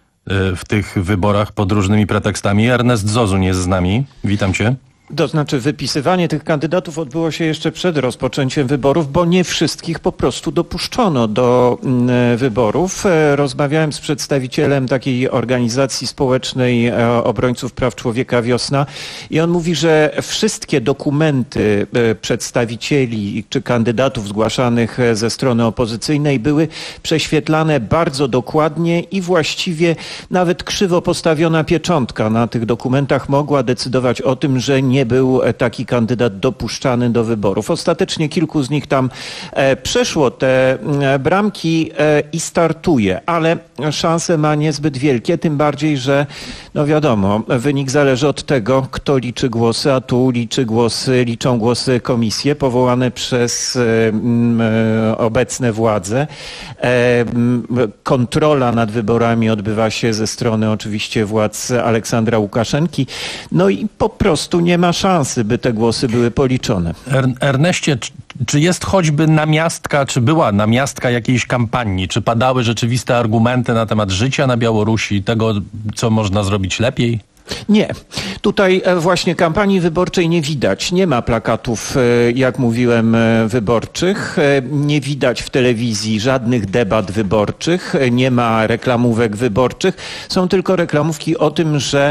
w tych wyborach pod różnymi pretekstami. Ernest Zozun jest z nami. Witam cię. To znaczy wypisywanie tych kandydatów odbyło się jeszcze przed rozpoczęciem wyborów, bo nie wszystkich po prostu dopuszczono do y, wyborów. Rozmawiałem z przedstawicielem takiej organizacji społecznej y, obrońców praw człowieka Wiosna i on mówi, że wszystkie dokumenty y, przedstawicieli czy kandydatów zgłaszanych ze strony opozycyjnej były prześwietlane bardzo dokładnie i właściwie nawet krzywo postawiona pieczątka na tych dokumentach mogła decydować o tym, że nie nie był taki kandydat dopuszczany do wyborów. Ostatecznie kilku z nich tam e, przeszło te e, bramki e, i startuje, ale szanse ma niezbyt wielkie, tym bardziej, że no wiadomo, wynik zależy od tego, kto liczy głosy, a tu liczy głosy, liczą głosy komisje powołane przez e, m, obecne władze. E, m, kontrola nad wyborami odbywa się ze strony oczywiście władz Aleksandra Łukaszenki. No i po prostu nie ma szansy, by te głosy były policzone. Er, Erneście, czy, czy jest choćby namiastka, czy była namiastka jakiejś kampanii? Czy padały rzeczywiste argumenty na temat życia na Białorusi, tego, co można zrobić lepiej? Nie. Tutaj właśnie kampanii wyborczej nie widać. Nie ma plakatów, jak mówiłem, wyborczych. Nie widać w telewizji żadnych debat wyborczych. Nie ma reklamówek wyborczych. Są tylko reklamówki o tym, że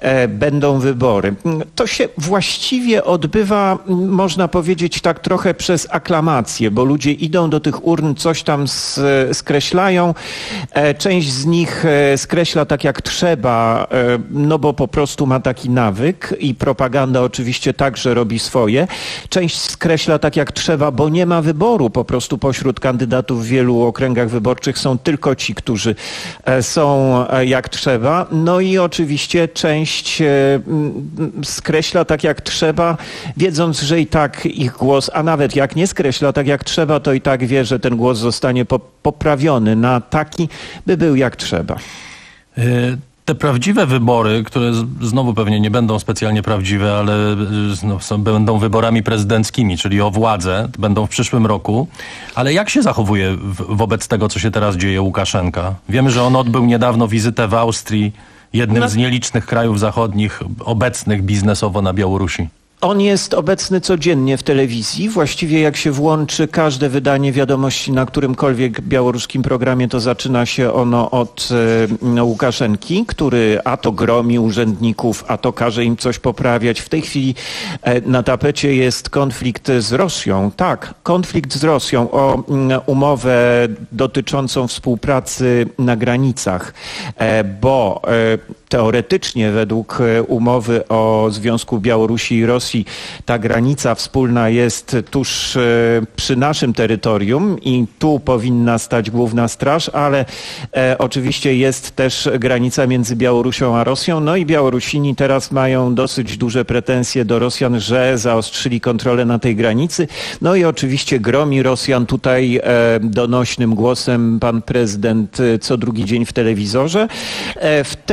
będą wybory. To się właściwie odbywa, można powiedzieć, tak trochę przez aklamację, bo ludzie idą do tych urn, coś tam skreślają. Część z nich skreśla tak jak trzeba, no bo po prostu ma taki nawyk i propaganda oczywiście także robi swoje. Część skreśla tak jak trzeba, bo nie ma wyboru. Po prostu pośród kandydatów w wielu okręgach wyborczych są tylko ci, którzy są jak trzeba. No i oczywiście część skreśla tak jak trzeba, wiedząc, że i tak ich głos, a nawet jak nie skreśla tak jak trzeba, to i tak wie, że ten głos zostanie poprawiony na taki, by był jak trzeba. Y- Te prawdziwe wybory, które znowu pewnie nie będą specjalnie prawdziwe, ale no, są, będą wyborami prezydenckimi, czyli o władzę, będą w przyszłym roku. Ale jak się zachowuje w, wobec tego, co się teraz dzieje Łukaszenka? Wiemy, że on odbył niedawno wizytę w Austrii, jednym no. z nielicznych krajów zachodnich obecnych biznesowo na Białorusi. On jest obecny codziennie w telewizji. Właściwie jak się włączy każde wydanie wiadomości na którymkolwiek białoruskim programie, to zaczyna się ono od e, Łukaszenki, który a to gromi urzędników, a to każe im coś poprawiać. W tej chwili e, na tapecie jest konflikt z Rosją. Tak, konflikt z Rosją o m, umowę dotyczącą współpracy na granicach, e, bo e, teoretycznie według umowy o Związku Białorusi i Rosji ta granica wspólna jest tuż przy naszym terytorium i tu powinna stać główna straż, ale e, oczywiście jest też granica między Białorusią a Rosją. No i Białorusini teraz mają dosyć duże pretensje do Rosjan, że zaostrzyli kontrolę na tej granicy. No i oczywiście gromi Rosjan tutaj e, donośnym głosem pan prezydent co drugi dzień w telewizorze. E, w tej chwili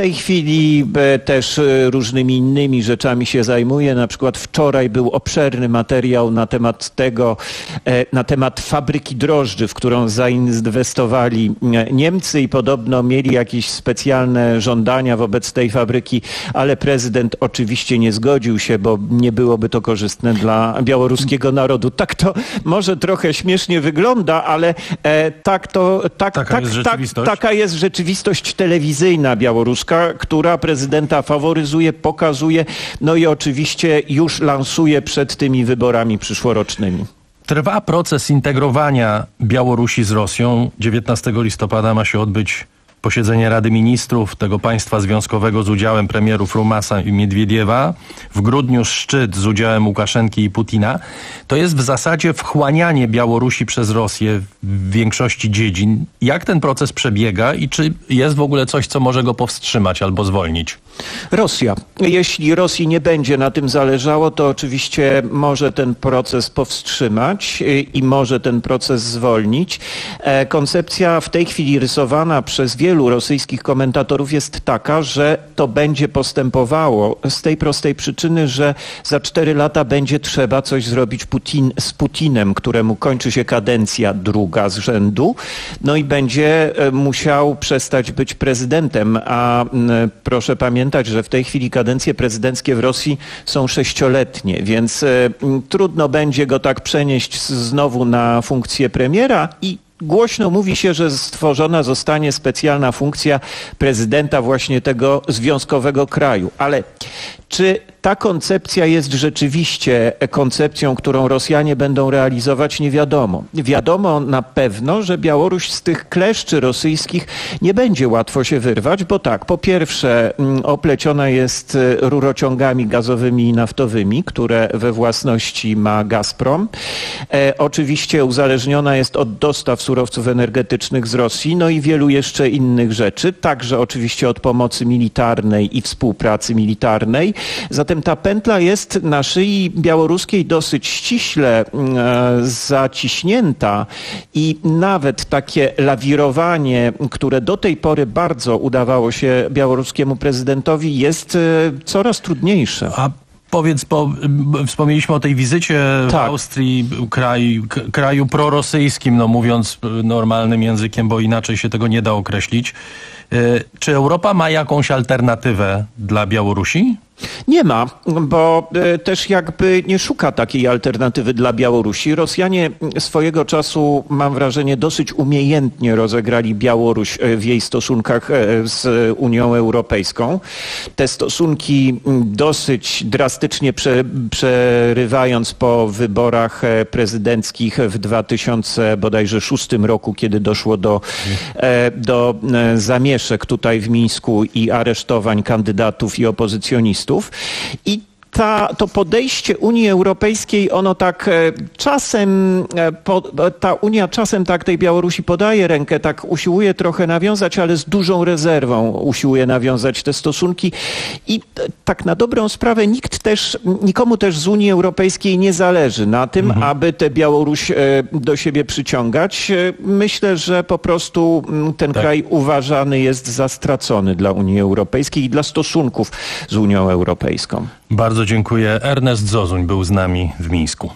chwili e, też e, różnymi innymi rzeczami się zajmuje. Na przykład wczoraj był obszerny materiał na temat tego, e, na temat fabryki drożdży, w którą zainwestowali Niemcy i podobno mieli jakieś specjalne żądania wobec tej fabryki, ale prezydent oczywiście nie zgodził się, bo nie byłoby to korzystne dla białoruskiego narodu. Tak to może trochę śmiesznie wygląda, ale e, tak to, tak, taka, tak, jest tak, rzeczywistość. taka jest rzeczywistość telewizyjna białoruska, która prezydenta faworyzuje, pokazuje, no i oczywiście już lansuje przed tymi wyborami przyszłorocznymi. Trwa proces integrowania Białorusi z Rosją. dziewiętnastego listopada ma się odbyć posiedzenie Rady Ministrów tego państwa związkowego z udziałem premierów Rumasa i Miedwiediewa. W grudniu szczyt z udziałem Łukaszenki i Putina. To jest w zasadzie wchłanianie Białorusi przez Rosję w większości dziedzin. Jak ten proces przebiega i czy jest w ogóle coś, co może go powstrzymać albo zwolnić? Rosja. Jeśli Rosji nie będzie na tym zależało, to oczywiście może ten proces powstrzymać i może ten proces zwolnić. Koncepcja w tej chwili rysowana przez wielu rosyjskich komentatorów jest taka, że to będzie postępowało z tej prostej przyczyny, że za cztery lata będzie trzeba coś zrobić Putin, z Putinem, któremu kończy się kadencja druga z rzędu, no i będzie musiał przestać być prezydentem, a proszę pamiętać, że w tej chwili kadencje prezydenckie w Rosji są sześcioletnie, więc y, trudno będzie go tak przenieść znowu na funkcję premiera i głośno mówi się, że stworzona zostanie specjalna funkcja prezydenta właśnie tego związkowego kraju. Ale czy ta koncepcja jest rzeczywiście koncepcją, którą Rosjanie będą realizować, nie wiadomo. Wiadomo na pewno, że Białoruś z tych kleszczy rosyjskich nie będzie łatwo się wyrwać, bo tak, po pierwsze opleciona jest rurociągami gazowymi i naftowymi, które we własności ma Gazprom. E, oczywiście uzależniona jest od dostaw surowców energetycznych z Rosji, no i wielu jeszcze innych rzeczy, także oczywiście od pomocy militarnej i współpracy militarnej. Zatem ta pętla jest na szyi białoruskiej dosyć ściśle e, zaciśnięta i nawet takie lawirowanie, które do tej pory bardzo udawało się białoruskiemu prezydentowi, jest e, coraz trudniejsze. A powiedz, bo wspomnieliśmy o tej wizycie w tak. Austrii, kraj, kraju prorosyjskim, no mówiąc normalnym językiem, bo inaczej się tego nie da określić. Czy Europa ma jakąś alternatywę dla Białorusi? Nie ma, bo też jakby nie szuka takiej alternatywy dla Białorusi. Rosjanie swojego czasu, mam wrażenie, dosyć umiejętnie rozegrali Białoruś w jej stosunkach z Unią Europejską. Te stosunki dosyć drastycznie prze, przerywając po wyborach prezydenckich w dwa tysiące bodajże szóstym roku, kiedy doszło do, do zamieszek tutaj w Mińsku i aresztowań kandydatów i opozycjonistów. I ta, to podejście Unii Europejskiej, ono tak czasem, ta Unia czasem tak tej Białorusi podaje rękę, tak usiłuje trochę nawiązać, ale z dużą rezerwą usiłuje nawiązać te stosunki i tak na dobrą sprawę nikt też, nikomu też z Unii Europejskiej nie zależy na tym, mhm. aby tę Białoruś do siebie przyciągać. Myślę, że po prostu ten tak. kraj uważany jest za stracony dla Unii Europejskiej i dla stosunków z Unią Europejską. Bardzo dziękuję. Ernest Zozuń był z nami w Mińsku.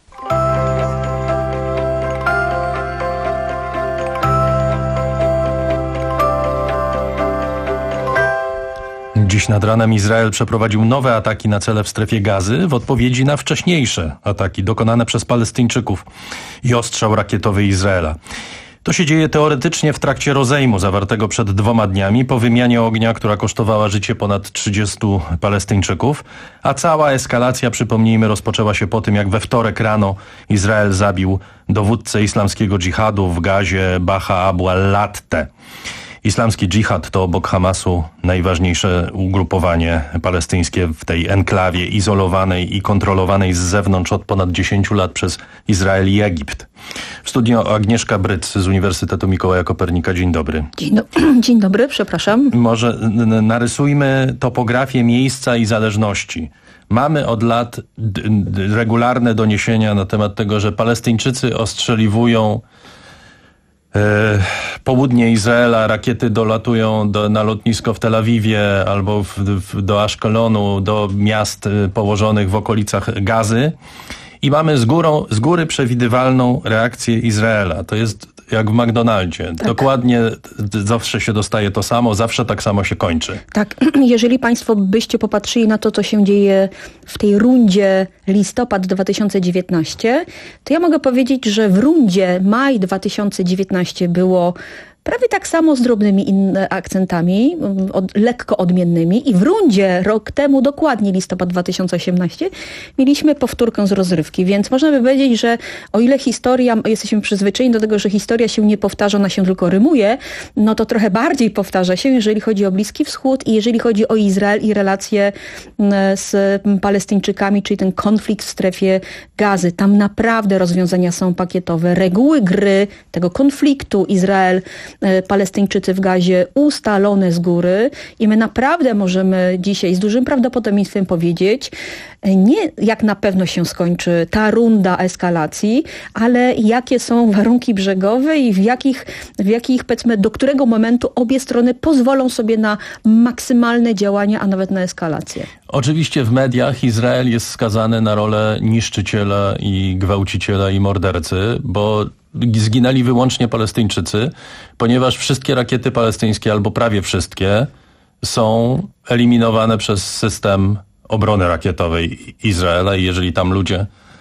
Dziś nad ranem Izrael przeprowadził nowe ataki na cele w strefie Gazy w odpowiedzi na wcześniejsze ataki dokonane przez Palestyńczyków i ostrzał rakietowy Izraela. To się dzieje teoretycznie w trakcie rozejmu zawartego przed dwoma dniami po wymianie ognia, która kosztowała życie ponad trzydziestu Palestyńczyków, a cała eskalacja, przypomnijmy, rozpoczęła się po tym, jak we wtorek rano Izrael zabił dowódcę islamskiego dżihadu w Gazie Baha Abu al-Latte. Islamski dżihad to obok Hamasu najważniejsze ugrupowanie palestyńskie w tej enklawie izolowanej i kontrolowanej z zewnątrz od ponad dziesięciu lat przez Izrael i Egipt. W studio Agnieszka Bryc z Uniwersytetu Mikołaja Kopernika. Dzień dobry. Dzień, do... Dzień dobry, przepraszam. Może n- narysujmy topografię miejsca i zależności. Mamy od lat d- d- regularne doniesienia na temat tego, że Palestyńczycy ostrzeliwują południe Izraela rakiety dolatują do, na lotnisko w Tel Awiwie albo w, w, do Aszkelonu, do miast położonych w okolicach Gazy i mamy z, górą, z góry przewidywalną reakcję Izraela. To jest jak w McDonaldzie. Tak. Dokładnie zawsze się dostaje to samo, zawsze tak samo się kończy. Tak, jeżeli Państwo byście popatrzyli na to, co się dzieje w tej rundzie listopad dwa tysiące dziewiętnaście, to ja mogę powiedzieć, że w rundzie maj dwa tysiące dziewiętnaście było prawie tak samo z drobnymi innymi akcentami, od, lekko odmiennymi i w rundzie rok temu, dokładnie listopad dwa tysiące osiemnaście, mieliśmy powtórkę z rozrywki, więc można by powiedzieć, że o ile historia, jesteśmy przyzwyczajeni do tego, że historia się nie powtarza, ona się tylko rymuje, no to trochę bardziej powtarza się, jeżeli chodzi o Bliski Wschód i jeżeli chodzi o Izrael i relacje z Palestyńczykami, czyli ten konflikt w strefie Gazy. Tam naprawdę rozwiązania są pakietowe. Reguły gry tego konfliktu Izrael Palestyńczycy w Gazie ustalone z góry i my naprawdę możemy dzisiaj z dużym prawdopodobieństwem powiedzieć, nie jak na pewno się skończy ta runda eskalacji, ale jakie są warunki brzegowe i w jakich, w jakich powiedzmy, do którego momentu obie strony pozwolą sobie na maksymalne działania, a nawet na eskalację. Oczywiście w mediach Izrael jest skazany na rolę niszczyciela i gwałciciela i mordercy, bo zginęli wyłącznie Palestyńczycy, ponieważ wszystkie rakiety palestyńskie, albo prawie wszystkie, są eliminowane przez system obrony rakietowej Izraela i jeżeli tam ludzie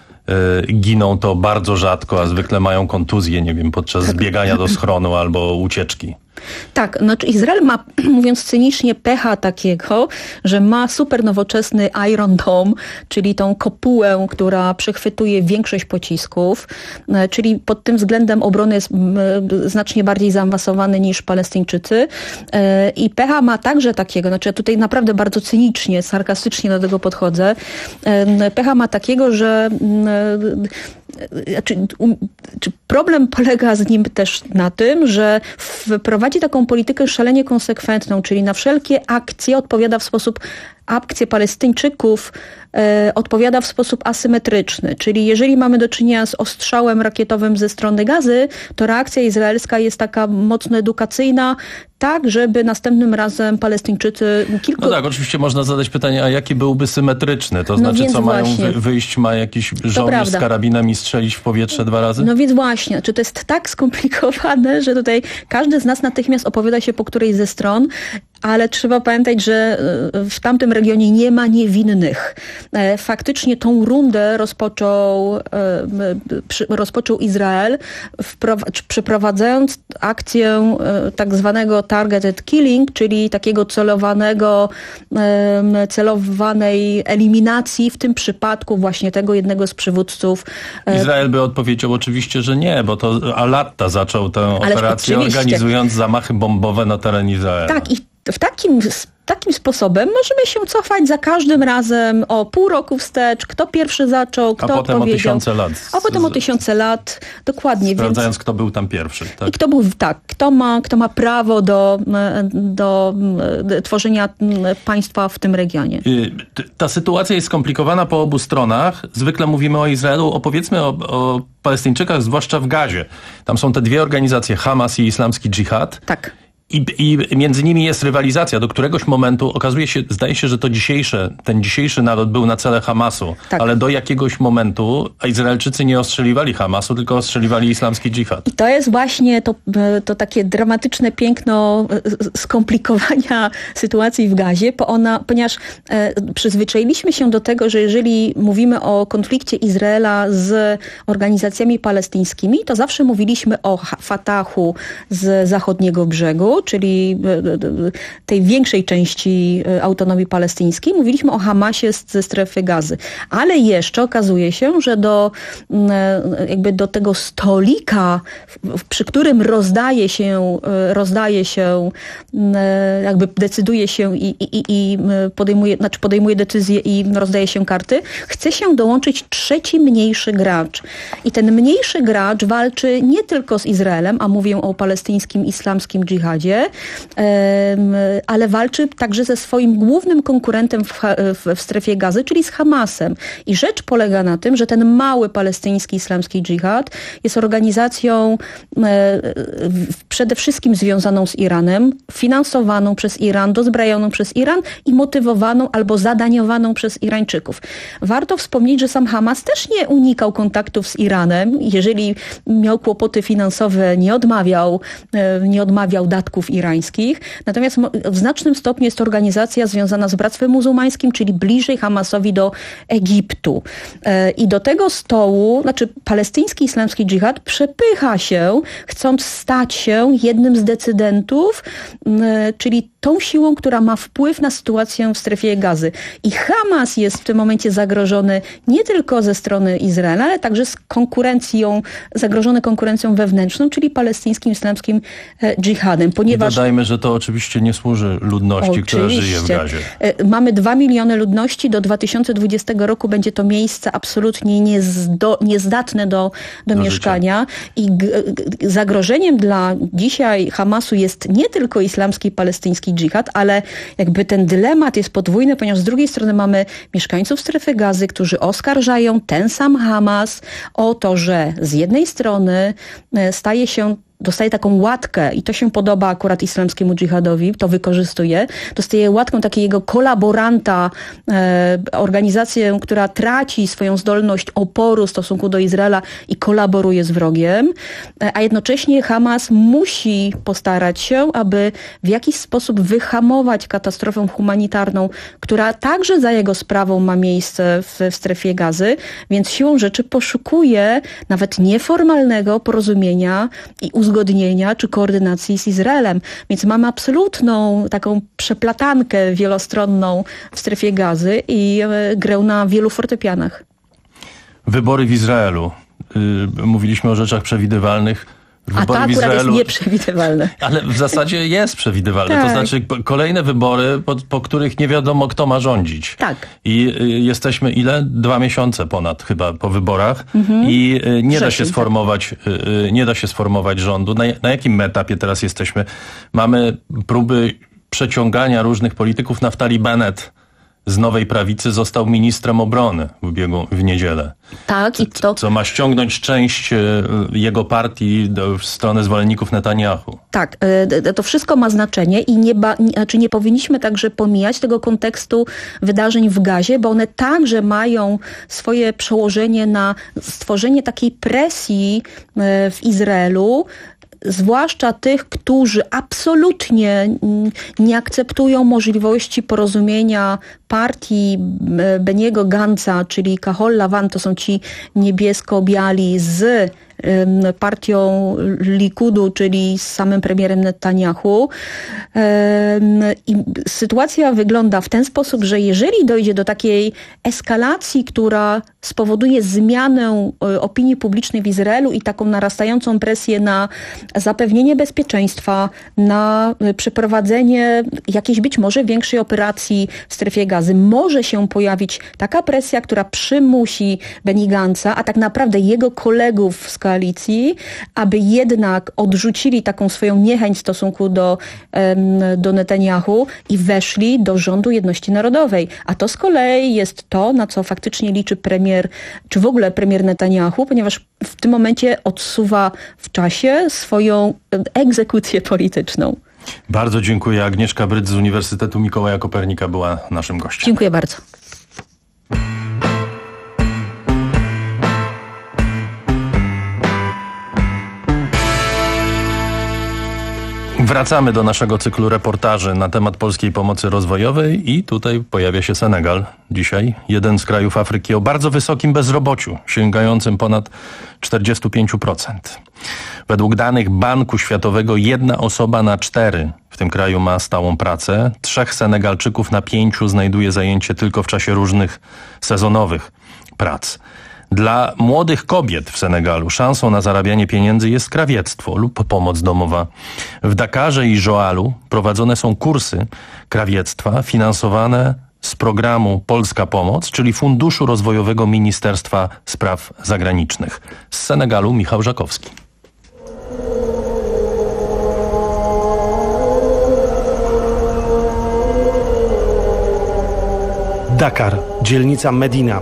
y, giną, to bardzo rzadko, a zwykle mają kontuzję, nie wiem, podczas zbiegania do schronu albo ucieczki. Tak, znaczy Izrael ma, mówiąc cynicznie, pecha takiego, że ma super nowoczesny Iron Dome, czyli tą kopułę, która przechwytuje większość pocisków, czyli pod tym względem obrony jest znacznie bardziej zaawansowany niż Palestyńczycy. I pecha ma także takiego, znaczy ja tutaj naprawdę bardzo cynicznie, sarkastycznie do tego podchodzę, pecha ma takiego, że Znaczy, um, czy problem polega z nim też na tym, że wprowadzi taką politykę szalenie konsekwentną, czyli na wszelkie akcje odpowiada w sposób, akcje Palestyńczyków e, odpowiada w sposób asymetryczny. Czyli jeżeli mamy do czynienia z ostrzałem rakietowym ze strony Gazy, to reakcja izraelska jest taka mocno edukacyjna, tak, żeby następnym razem Palestyńczycy... Kilku... No tak, oczywiście można zadać pytanie, a jaki byłby symetryczny? To znaczy, no co właśnie. mają wyjść, ma jakiś żołnierz z karabinem i strzelić w powietrze dwa razy? No więc właśnie, czy to jest tak skomplikowane, że tutaj każdy z nas natychmiast opowiada się po którejś ze stron, ale trzeba pamiętać, że w tamtym regionie nie ma niewinnych. Faktycznie tą rundę rozpoczął, rozpoczął Izrael, przeprowadzając akcję tak zwanego targeted killing, czyli takiego celowanego, celowanej eliminacji, w tym przypadku właśnie tego jednego z przywódców. Izrael by odpowiedział oczywiście, że nie, bo to Al-Latta zaczął tę Ależ operację, oczywiście. organizując zamachy bombowe na teren Izraela. Tak, i w takim, takim sposobem możemy się cofać za każdym razem o pół roku wstecz, kto pierwszy zaczął, kto A potem odpowiedział. o tysiące lat. A potem o tysiące lat, dokładnie. Sprawdzając, więc... kto był tam pierwszy. Tak? I kto był, tak, kto ma, kto ma prawo do, do, do tworzenia państwa w tym regionie. Ta sytuacja jest skomplikowana po obu stronach. Zwykle mówimy o Izraelu, opowiedzmy o, o Palestyńczykach, zwłaszcza w Gazie. Tam są te dwie organizacje, Hamas i Islamski Dżihad. Tak. I, I między nimi jest rywalizacja. Do któregoś momentu okazuje się, zdaje się, że to dzisiejsze, ten dzisiejszy nalot był na cele Hamasu, tak. Ale do jakiegoś momentu Izraelczycy nie ostrzeliwali Hamasu, tylko ostrzeliwali Islamski Dżihad. I to jest właśnie to, to takie dramatyczne piękno skomplikowania sytuacji w Gazie, bo ona, ponieważ e, przyzwyczailiśmy się do tego, że jeżeli mówimy o konflikcie Izraela z organizacjami palestyńskimi, to zawsze mówiliśmy o Fatahu z zachodniego brzegu, czyli tej większej części autonomii palestyńskiej. Mówiliśmy o Hamasie ze strefy Gazy. Ale jeszcze okazuje się, że do, jakby do tego stolika, przy którym rozdaje się, rozdaje się jakby decyduje się i, i, i podejmuje, znaczy podejmuje decyzje i rozdaje się karty, chce się dołączyć trzeci mniejszy gracz. I ten mniejszy gracz walczy nie tylko z Izraelem, a mówię o palestyńskim islamskim dżihadzie, dżihadzie, ale walczy także ze swoim głównym konkurentem w, w, w strefie Gazy, czyli z Hamasem. I rzecz polega na tym, że ten mały palestyński islamski dżihad jest organizacją przede wszystkim związaną z Iranem, finansowaną przez Iran, dozbrajoną przez Iran i motywowaną albo zadaniowaną przez Irańczyków. Warto wspomnieć, że sam Hamas też nie unikał kontaktów z Iranem. Jeżeli miał kłopoty finansowe, nie odmawiał, nie odmawiał datków irańskich. Natomiast w znacznym stopniu jest to organizacja związana z Bractwem Muzułmańskim, czyli bliżej Hamasowi do Egiptu. I do tego stołu, znaczy palestyński islamski dżihad przepycha się, chcąc stać się jednym z decydentów, czyli tą siłą, która ma wpływ na sytuację w strefie Gazy. I Hamas jest w tym momencie zagrożony nie tylko ze strony Izraela, ale także z konkurencją, zagrożony konkurencją wewnętrzną, czyli palestyńskim islamskim dżihadem. Ponieważ... I dodajmy, że to oczywiście nie służy ludności, oczywiście, która żyje w Gazie. Mamy dwa miliony ludności, do dwa tysiące dwudziestego roku będzie to miejsce absolutnie niezdo, niezdatne do, do, do mieszkania. Życia. I g, g, zagrożeniem dla dzisiaj Hamasu jest nie tylko islamski palestyński dżihad, ale jakby ten dylemat jest podwójny, ponieważ z drugiej strony mamy mieszkańców strefy Gazy, którzy oskarżają ten sam Hamas o to, że z jednej strony staje się dostaje taką łatkę i to się podoba akurat islamskiemu dżihadowi, to wykorzystuje, dostaje łatką takiego kolaboranta, e, organizację, która traci swoją zdolność oporu w stosunku do Izraela i kolaboruje z wrogiem, e, a jednocześnie Hamas musi postarać się, aby w jakiś sposób wyhamować katastrofę humanitarną, która także za jego sprawą ma miejsce w, w strefie Gazy, więc siłą rzeczy poszukuje nawet nieformalnego porozumienia i uzgodnienia czy koordynacji z Izraelem. Więc mamy absolutną taką przeplatankę wielostronną w strefie Gazy i grę na wielu fortepianach. Wybory w Izraelu. Yy, mówiliśmy o rzeczach przewidywalnych. Wybory A to akurat w Izraelu, jest nieprzewidywalne. Ale w zasadzie jest przewidywalne. Tak. To znaczy kolejne wybory, po, po których nie wiadomo, kto ma rządzić. Tak. I y, jesteśmy ile? Dwa miesiące ponad chyba po wyborach. Mhm. I y, nie da się Wrzesień, sformować, y, y, nie da się sformować rządu. Na, na jakim etapie teraz jesteśmy? Mamy próby przeciągania różnych polityków. Naftali Bennett z Nowej Prawicy został ministrem obrony w ubiegłą, w niedzielę. Tak, i to... Co ma ściągnąć część jego partii do, w stronę zwolenników Netanyahu. Tak, to wszystko ma znaczenie i nie, ba, nie, znaczy nie powinniśmy także pomijać tego kontekstu wydarzeń w Gazie, bo one także mają swoje przełożenie na stworzenie takiej presji w Izraelu, zwłaszcza tych, którzy absolutnie nie akceptują możliwości porozumienia partii Beniego Gantza, czyli Kahol Lavan, to są ci niebiesko-biali, z partią Likudu, czyli z samym premierem Netanyahu. I sytuacja wygląda w ten sposób, że jeżeli dojdzie do takiej eskalacji, która spowoduje zmianę opinii publicznej w Izraelu i taką narastającą presję na zapewnienie bezpieczeństwa, na przeprowadzenie jakiejś być może większej operacji w strefie Gazy, może się pojawić taka presja, która przymusi Beni Gantza, a tak naprawdę jego kolegów z koalicji, aby jednak odrzucili taką swoją niechęć w stosunku do, do Netanyahu i weszli do rządu jedności narodowej. A to z kolei jest to, na co faktycznie liczy premier, czy w ogóle premier Netanyahu, ponieważ w tym momencie odsuwa w czasie swoją egzekucję polityczną. Bardzo dziękuję. Agnieszka Brydz z Uniwersytetu Mikołaja Kopernika była naszym gościem. Dziękuję bardzo. Wracamy do naszego cyklu reportaży na temat polskiej pomocy rozwojowej i tutaj pojawia się Senegal. Dzisiaj jeden z krajów Afryki o bardzo wysokim bezrobociu, sięgającym ponad czterdzieści pięć procent. Według danych Banku Światowego jedna osoba na cztery w tym kraju ma stałą pracę. Trzech Senegalczyków na pięciu znajduje zajęcie tylko w czasie różnych sezonowych prac. Dla młodych kobiet w Senegalu szansą na zarabianie pieniędzy jest krawiectwo lub pomoc domowa. W Dakarze i Joalu prowadzone są kursy krawiectwa finansowane z programu Polska Pomoc, czyli Funduszu Rozwojowego Ministerstwa Spraw Zagranicznych. Z Senegalu Michał Żakowski. Dakar, dzielnica Medina.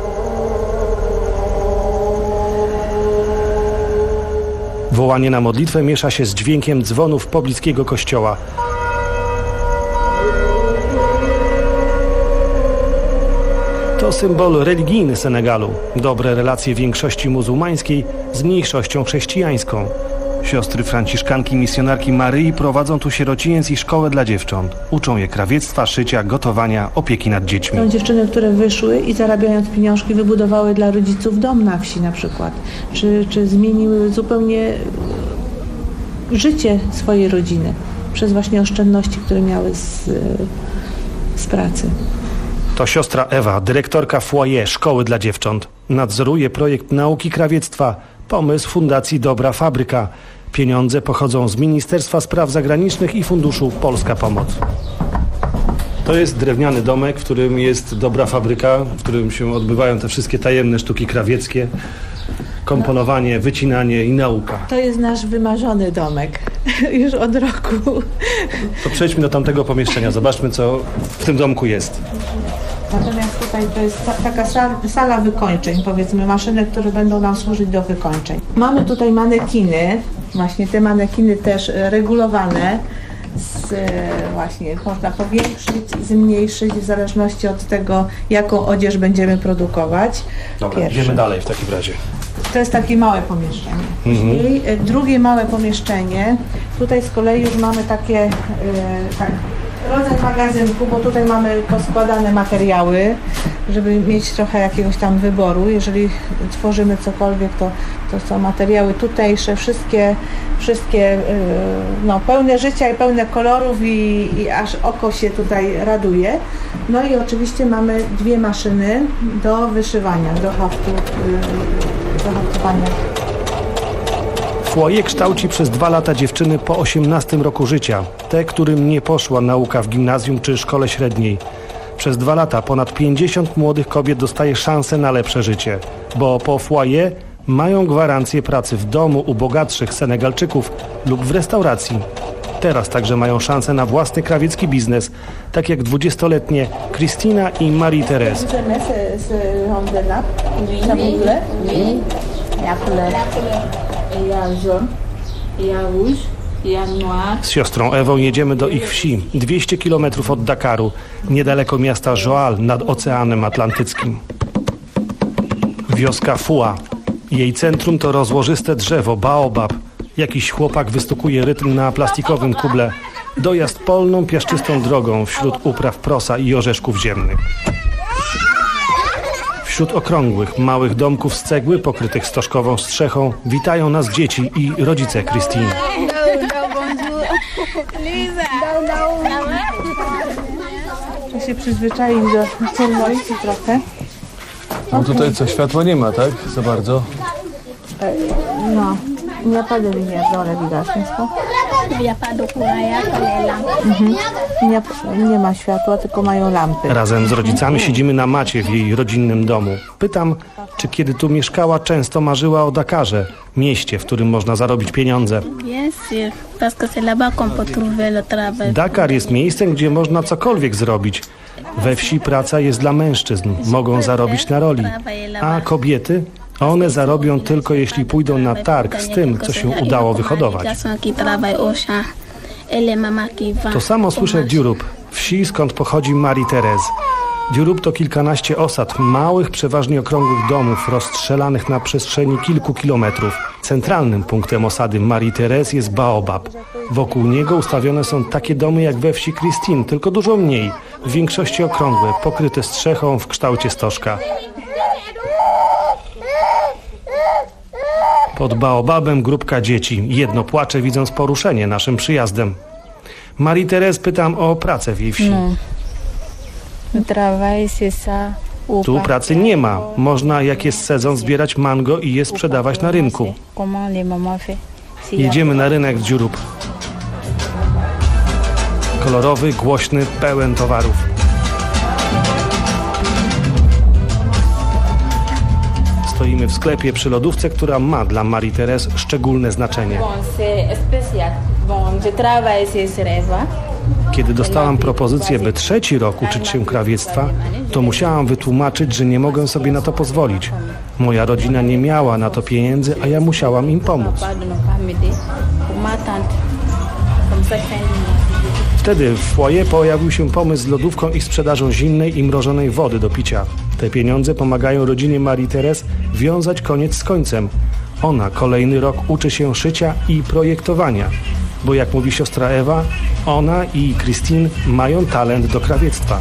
Wołanie na modlitwę miesza się z dźwiękiem dzwonów pobliskiego kościoła. To symbol religijny Senegalu. Dobre relacje większości muzułmańskiej z mniejszością chrześcijańską. Siostry franciszkanki misjonarki Maryi prowadzą tu sierocińec i szkołę dla dziewcząt. Uczą je krawiectwa, szycia, gotowania, opieki nad dziećmi. Są dziewczyny, które wyszły i zarabiając pieniążki wybudowały dla rodziców dom na wsi na przykład. Czy, czy zmieniły zupełnie życie swojej rodziny przez właśnie oszczędności, które miały z, z pracy. To siostra Ewa, dyrektorka foyer szkoły dla dziewcząt. Nadzoruje projekt nauki krawiectwa. Pomysł Fundacji Dobra Fabryka. Pieniądze pochodzą z Ministerstwa Spraw Zagranicznych i Funduszu Polska Pomoc. To jest drewniany domek, w którym jest Dobra Fabryka, w którym się odbywają te wszystkie tajemne sztuki krawieckie. Komponowanie, wycinanie i nauka. To jest nasz wymarzony domek już od roku. To przejdźmy do tamtego pomieszczenia. Zobaczmy, co w tym domku jest. Natomiast tutaj to jest ta, taka sala, sala wykończeń, powiedzmy, maszyny, które będą nam służyć do wykończeń. Mamy tutaj manekiny, właśnie te manekiny też regulowane, z, właśnie można powiększyć, zmniejszyć w zależności od tego, jaką odzież będziemy produkować. Dobra, Pierwszy. idziemy dalej w takim razie. To jest takie małe pomieszczenie. Mhm. I drugie małe pomieszczenie, tutaj z kolei już mamy takie, yy, tak, rodzaj magazynku, bo tutaj mamy poskładane materiały, żeby mieć trochę jakiegoś tam wyboru. Jeżeli tworzymy cokolwiek, to, to są materiały tutejsze, wszystkie, wszystkie yy, no, pełne życia i pełne kolorów i, i aż oko się tutaj raduje. No i oczywiście mamy dwie maszyny do wyszywania, do haftu, yy, do haftowania. Foyer kształci przez dwa lata dziewczyny po osiemnastym roku życia, te, którym nie poszła nauka w gimnazjum czy szkole średniej. Przez dwa lata ponad pięćdziesiąt młodych kobiet dostaje szansę na lepsze życie, bo po foyer mają gwarancję pracy w domu u bogatszych Senegalczyków lub w restauracji. Teraz także mają szansę na własny krawiecki biznes, tak jak dwudziestoletnie Christina i Marie-Thérèse. Z siostrą Ewą jedziemy do ich wsi, dwieście kilometrów od Dakaru, niedaleko miasta Joal nad Oceanem Atlantyckim. Wioska Fua. Jej centrum to rozłożyste drzewo, baobab. Jakiś chłopak wystukuje rytm na plastikowym kuble. Dojazd polną, piaszczystą drogą wśród upraw prosa i orzeszków ziemnych. Wśród okrągłych, małych domków z cegły pokrytych stożkową strzechą witają nas dzieci i rodzice Krystyny. Trzeba się przyzwyczaić do ciemności trochę. No tutaj co, światła nie ma, tak? Za bardzo? No, nie pada lumière dans la village, n'est-ce pas? Mhm. Nie, nie ma światła, tylko mają lampy. Razem z rodzicami siedzimy na macie w jej rodzinnym domu. Pytam, czy kiedy tu mieszkała, często marzyła o Dakarze, mieście, w którym można zarobić pieniądze. Dakar jest miejscem, gdzie można cokolwiek zrobić. We wsi praca jest dla mężczyzn, mogą zarobić na roli, a kobiety? One zarobią tylko jeśli pójdą na targ z tym, co się udało wyhodować. To samo słyszę w Diouroup, wsi skąd pochodzi Marie-Thérèse. Diouroup to kilkanaście osad, małych, przeważnie okrągłych domów rozstrzelanych na przestrzeni kilku kilometrów. Centralnym punktem osady Marie-Thérèse jest baobab. Wokół niego ustawione są takie domy jak we wsi Christine, tylko dużo mniej, w większości okrągłe, pokryte strzechą w kształcie stożka. Pod baobabem grupka dzieci. Jedno płacze, widząc poruszenie naszym przyjazdem. Marie-Thérèse pytam o pracę w jej wsi. Tu pracy nie ma. Można, jak jest sezon, zbierać mango i je sprzedawać na rynku. Jedziemy na rynek w Diouroup. Kolorowy, głośny, pełen towarów. Stoimy w sklepie przy lodówce, która ma dla Marie-Thérèse szczególne znaczenie. Kiedy dostałam propozycję, by trzeci rok uczyć się krawiectwa, to musiałam wytłumaczyć, że nie mogę sobie na to pozwolić. Moja rodzina nie miała na to pieniędzy, a ja musiałam im pomóc. Wtedy w foyer pojawił się pomysł z lodówką i sprzedażą zimnej i mrożonej wody do picia. Te pieniądze pomagają rodzinie Marii-Therese wiązać koniec z końcem. Ona kolejny rok uczy się szycia i projektowania, bo jak mówi siostra Ewa, ona i Christine mają talent do krawiectwa.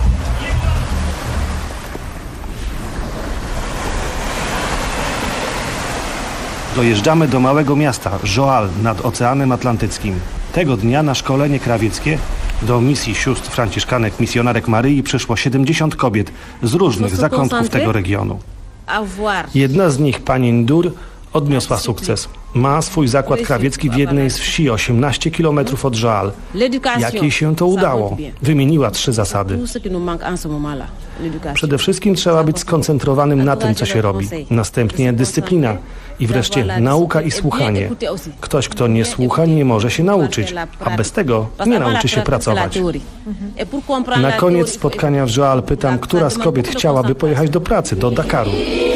Dojeżdżamy do małego miasta, Joal, nad Oceanem Atlantyckim. Tego dnia na szkolenie krawieckie do misji sióstr franciszkanek misjonarek Maryi przyszło siedemdziesiąt kobiet z różnych zakątków tego regionu. Jedna z nich, pani Ndur, odniosła sukces. Ma swój zakład krawiecki w jednej z wsi osiemnaście kilometrów od Joal. Jak jej się to udało? Wymieniła trzy zasady. Przede wszystkim trzeba być skoncentrowanym na tym, co się robi. Następnie dyscyplina. I wreszcie nauka i słuchanie. Ktoś, kto nie słucha, nie może się nauczyć, a bez tego nie nauczy się pracować. Na koniec spotkania w Joal pytam, która z kobiet chciałaby pojechać do pracy, do Dakaru.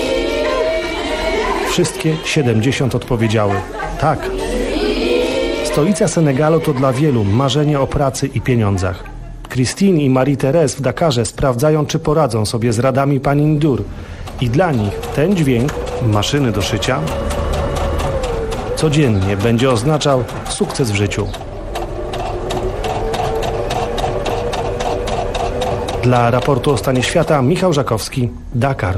Wszystkie siedemdziesiąt odpowiedziały tak. Stolica Senegalu to dla wielu marzenie o pracy i pieniądzach. Christine i Marie-Therese w Dakarze sprawdzają, czy poradzą sobie z radami pani Ndur. I dla nich ten dźwięk maszyny do szycia codziennie będzie oznaczał sukces w życiu. Dla raportu o stanie świata Michał Żakowski, Dakar.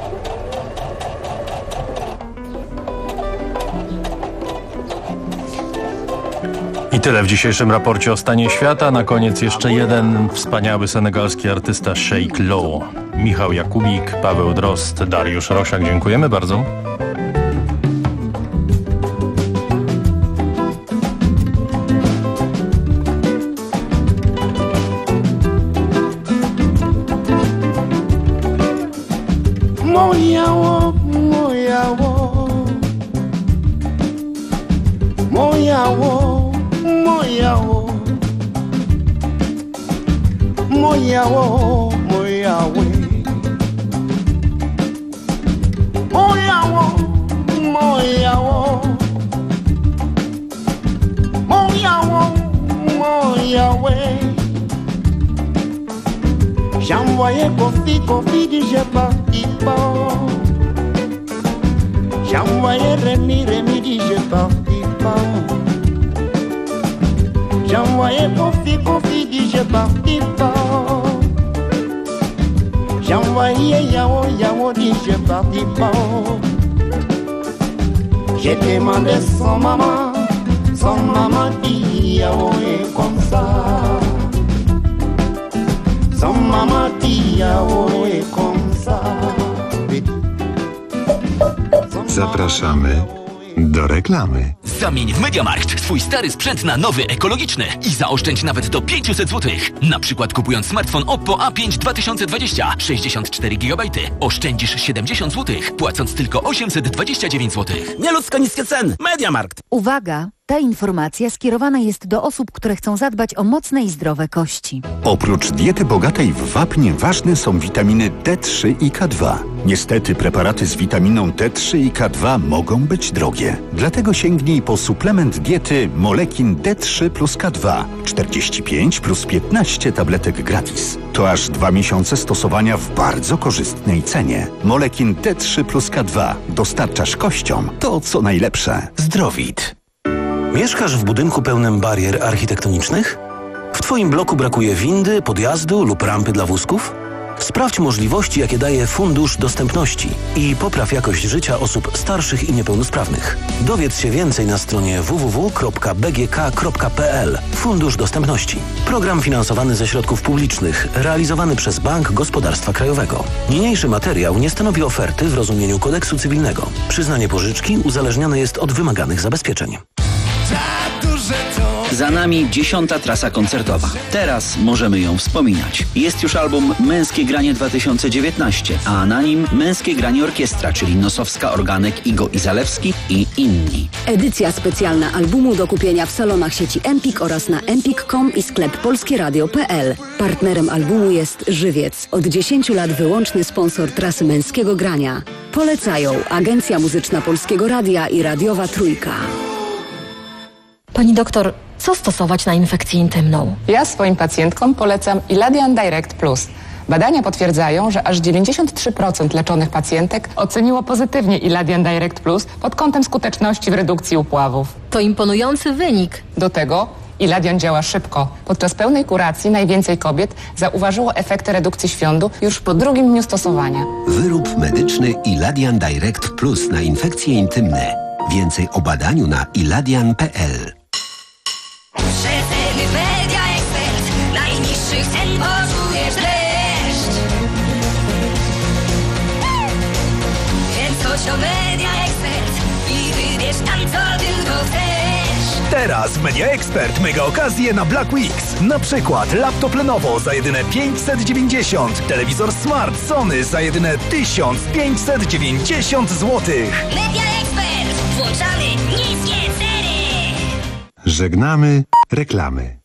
I tyle w dzisiejszym raporcie o stanie świata. Na koniec jeszcze jeden wspaniały senegalski artysta Sheik Lo. Michał Jakubik, Paweł Drozd, Dariusz Rosiak. Dziękujemy bardzo. Moyawo, moyawo, moyawo, moyawo, moyawo, moyawe, moyawo, moyawo, moyawo, moyawe. J'envoyais Kofi, Kofi dit j'ai parti pas. J'envoyais Rémi, Rémi dit j'ai parti pas. J'envoyais Kofi, Kofi dit j'ai parti pas. J'envoyais Yao, Yao dit j'ai parti pas. J'ai demandé son maman, son maman dit Yao est comme ça. Son maman dit Yao est comme ça. Zapraszamy do reklamy. Zamień w MediaMarkt swój stary sprzęt na nowy, ekologiczny i zaoszczędź nawet do pięćset złotych. Na przykład kupując smartfon Oppo A pięć dwa tysiące dwadzieścia, sześćdziesiąt cztery gigabajty, oszczędzisz siedemdziesiąt złotych, płacąc tylko osiemset dwadzieścia dziewięć złotych. Nieludzko niskie ceny. MediaMarkt. Uwaga! Ta informacja skierowana jest do osób, które chcą zadbać o mocne i zdrowe kości. Oprócz diety bogatej w wapnie ważne są witaminy D trzy i K dwa. Niestety preparaty z witaminą D trzy i K dwa mogą być drogie. Dlatego sięgnij po suplement diety Molekin D trzy plus K dwa. czterdzieści pięć plus piętnaście tabletek gratis. To aż dwa miesiące stosowania w bardzo korzystnej cenie. Molekin D trzy plus K dwa. Dostarczasz kościom to, co najlepsze. Zdrowit. Mieszkasz w budynku pełnym barier architektonicznych? W Twoim bloku brakuje windy, podjazdu lub rampy dla wózków? Sprawdź możliwości, jakie daje Fundusz Dostępności i popraw jakość życia osób starszych i niepełnosprawnych. Dowiedz się więcej na stronie w w w kropka b g k kropka p l. Fundusz Dostępności. Program finansowany ze środków publicznych, realizowany przez Bank Gospodarstwa Krajowego. Niniejszy materiał nie stanowi oferty w rozumieniu kodeksu cywilnego. Przyznanie pożyczki uzależnione jest od wymaganych zabezpieczeń. Za duże to Za nami dziesiąta trasa koncertowa. Teraz możemy ją wspominać. Jest już album Męskie Granie dwa tysiące dziewiętnaście, a na nim Męskie Granie Orkiestra, czyli Nosowska, Organek, Igo i Zalewski i inni. Edycja specjalna albumu do kupienia w salonach sieci Empik oraz na empik kropka com i sklep polskieradio kropka p l. Partnerem albumu jest Żywiec. Od dziesięciu lat wyłączny sponsor trasy Męskiego Grania. Polecają Agencja Muzyczna Polskiego Radia i Radiowa Trójka. Pani doktor, co stosować na infekcję intymną? Ja swoim pacjentkom polecam Iladian Direct Plus. Badania potwierdzają, że aż dziewięćdziesiąt trzy procent leczonych pacjentek oceniło pozytywnie Iladian Direct Plus pod kątem skuteczności w redukcji upławów. To imponujący wynik. Do tego Iladian działa szybko. Podczas pełnej kuracji najwięcej kobiet zauważyło efekty redukcji świądu już po drugim dniu stosowania. Wyrób medyczny Iladian Direct Plus na infekcje intymne. Więcej o badaniu na iladian kropka p l. Przeceny Media Expert. Najniższych cen poczujesz dreszcz. Więc chodź do Media Expert i wybierz tam, co tylko chcesz. Teraz w Media Expert mega okazje na Black Weeks. Na przykład laptop Lenovo za jedyne pięćset dziewięćdziesiąt, telewizor Smart Sony za jedyne tysiąc pięćset dziewięćdziesiąt złotych. Media Expert. Włączamy niskie ceny. Żegnamy reklamy.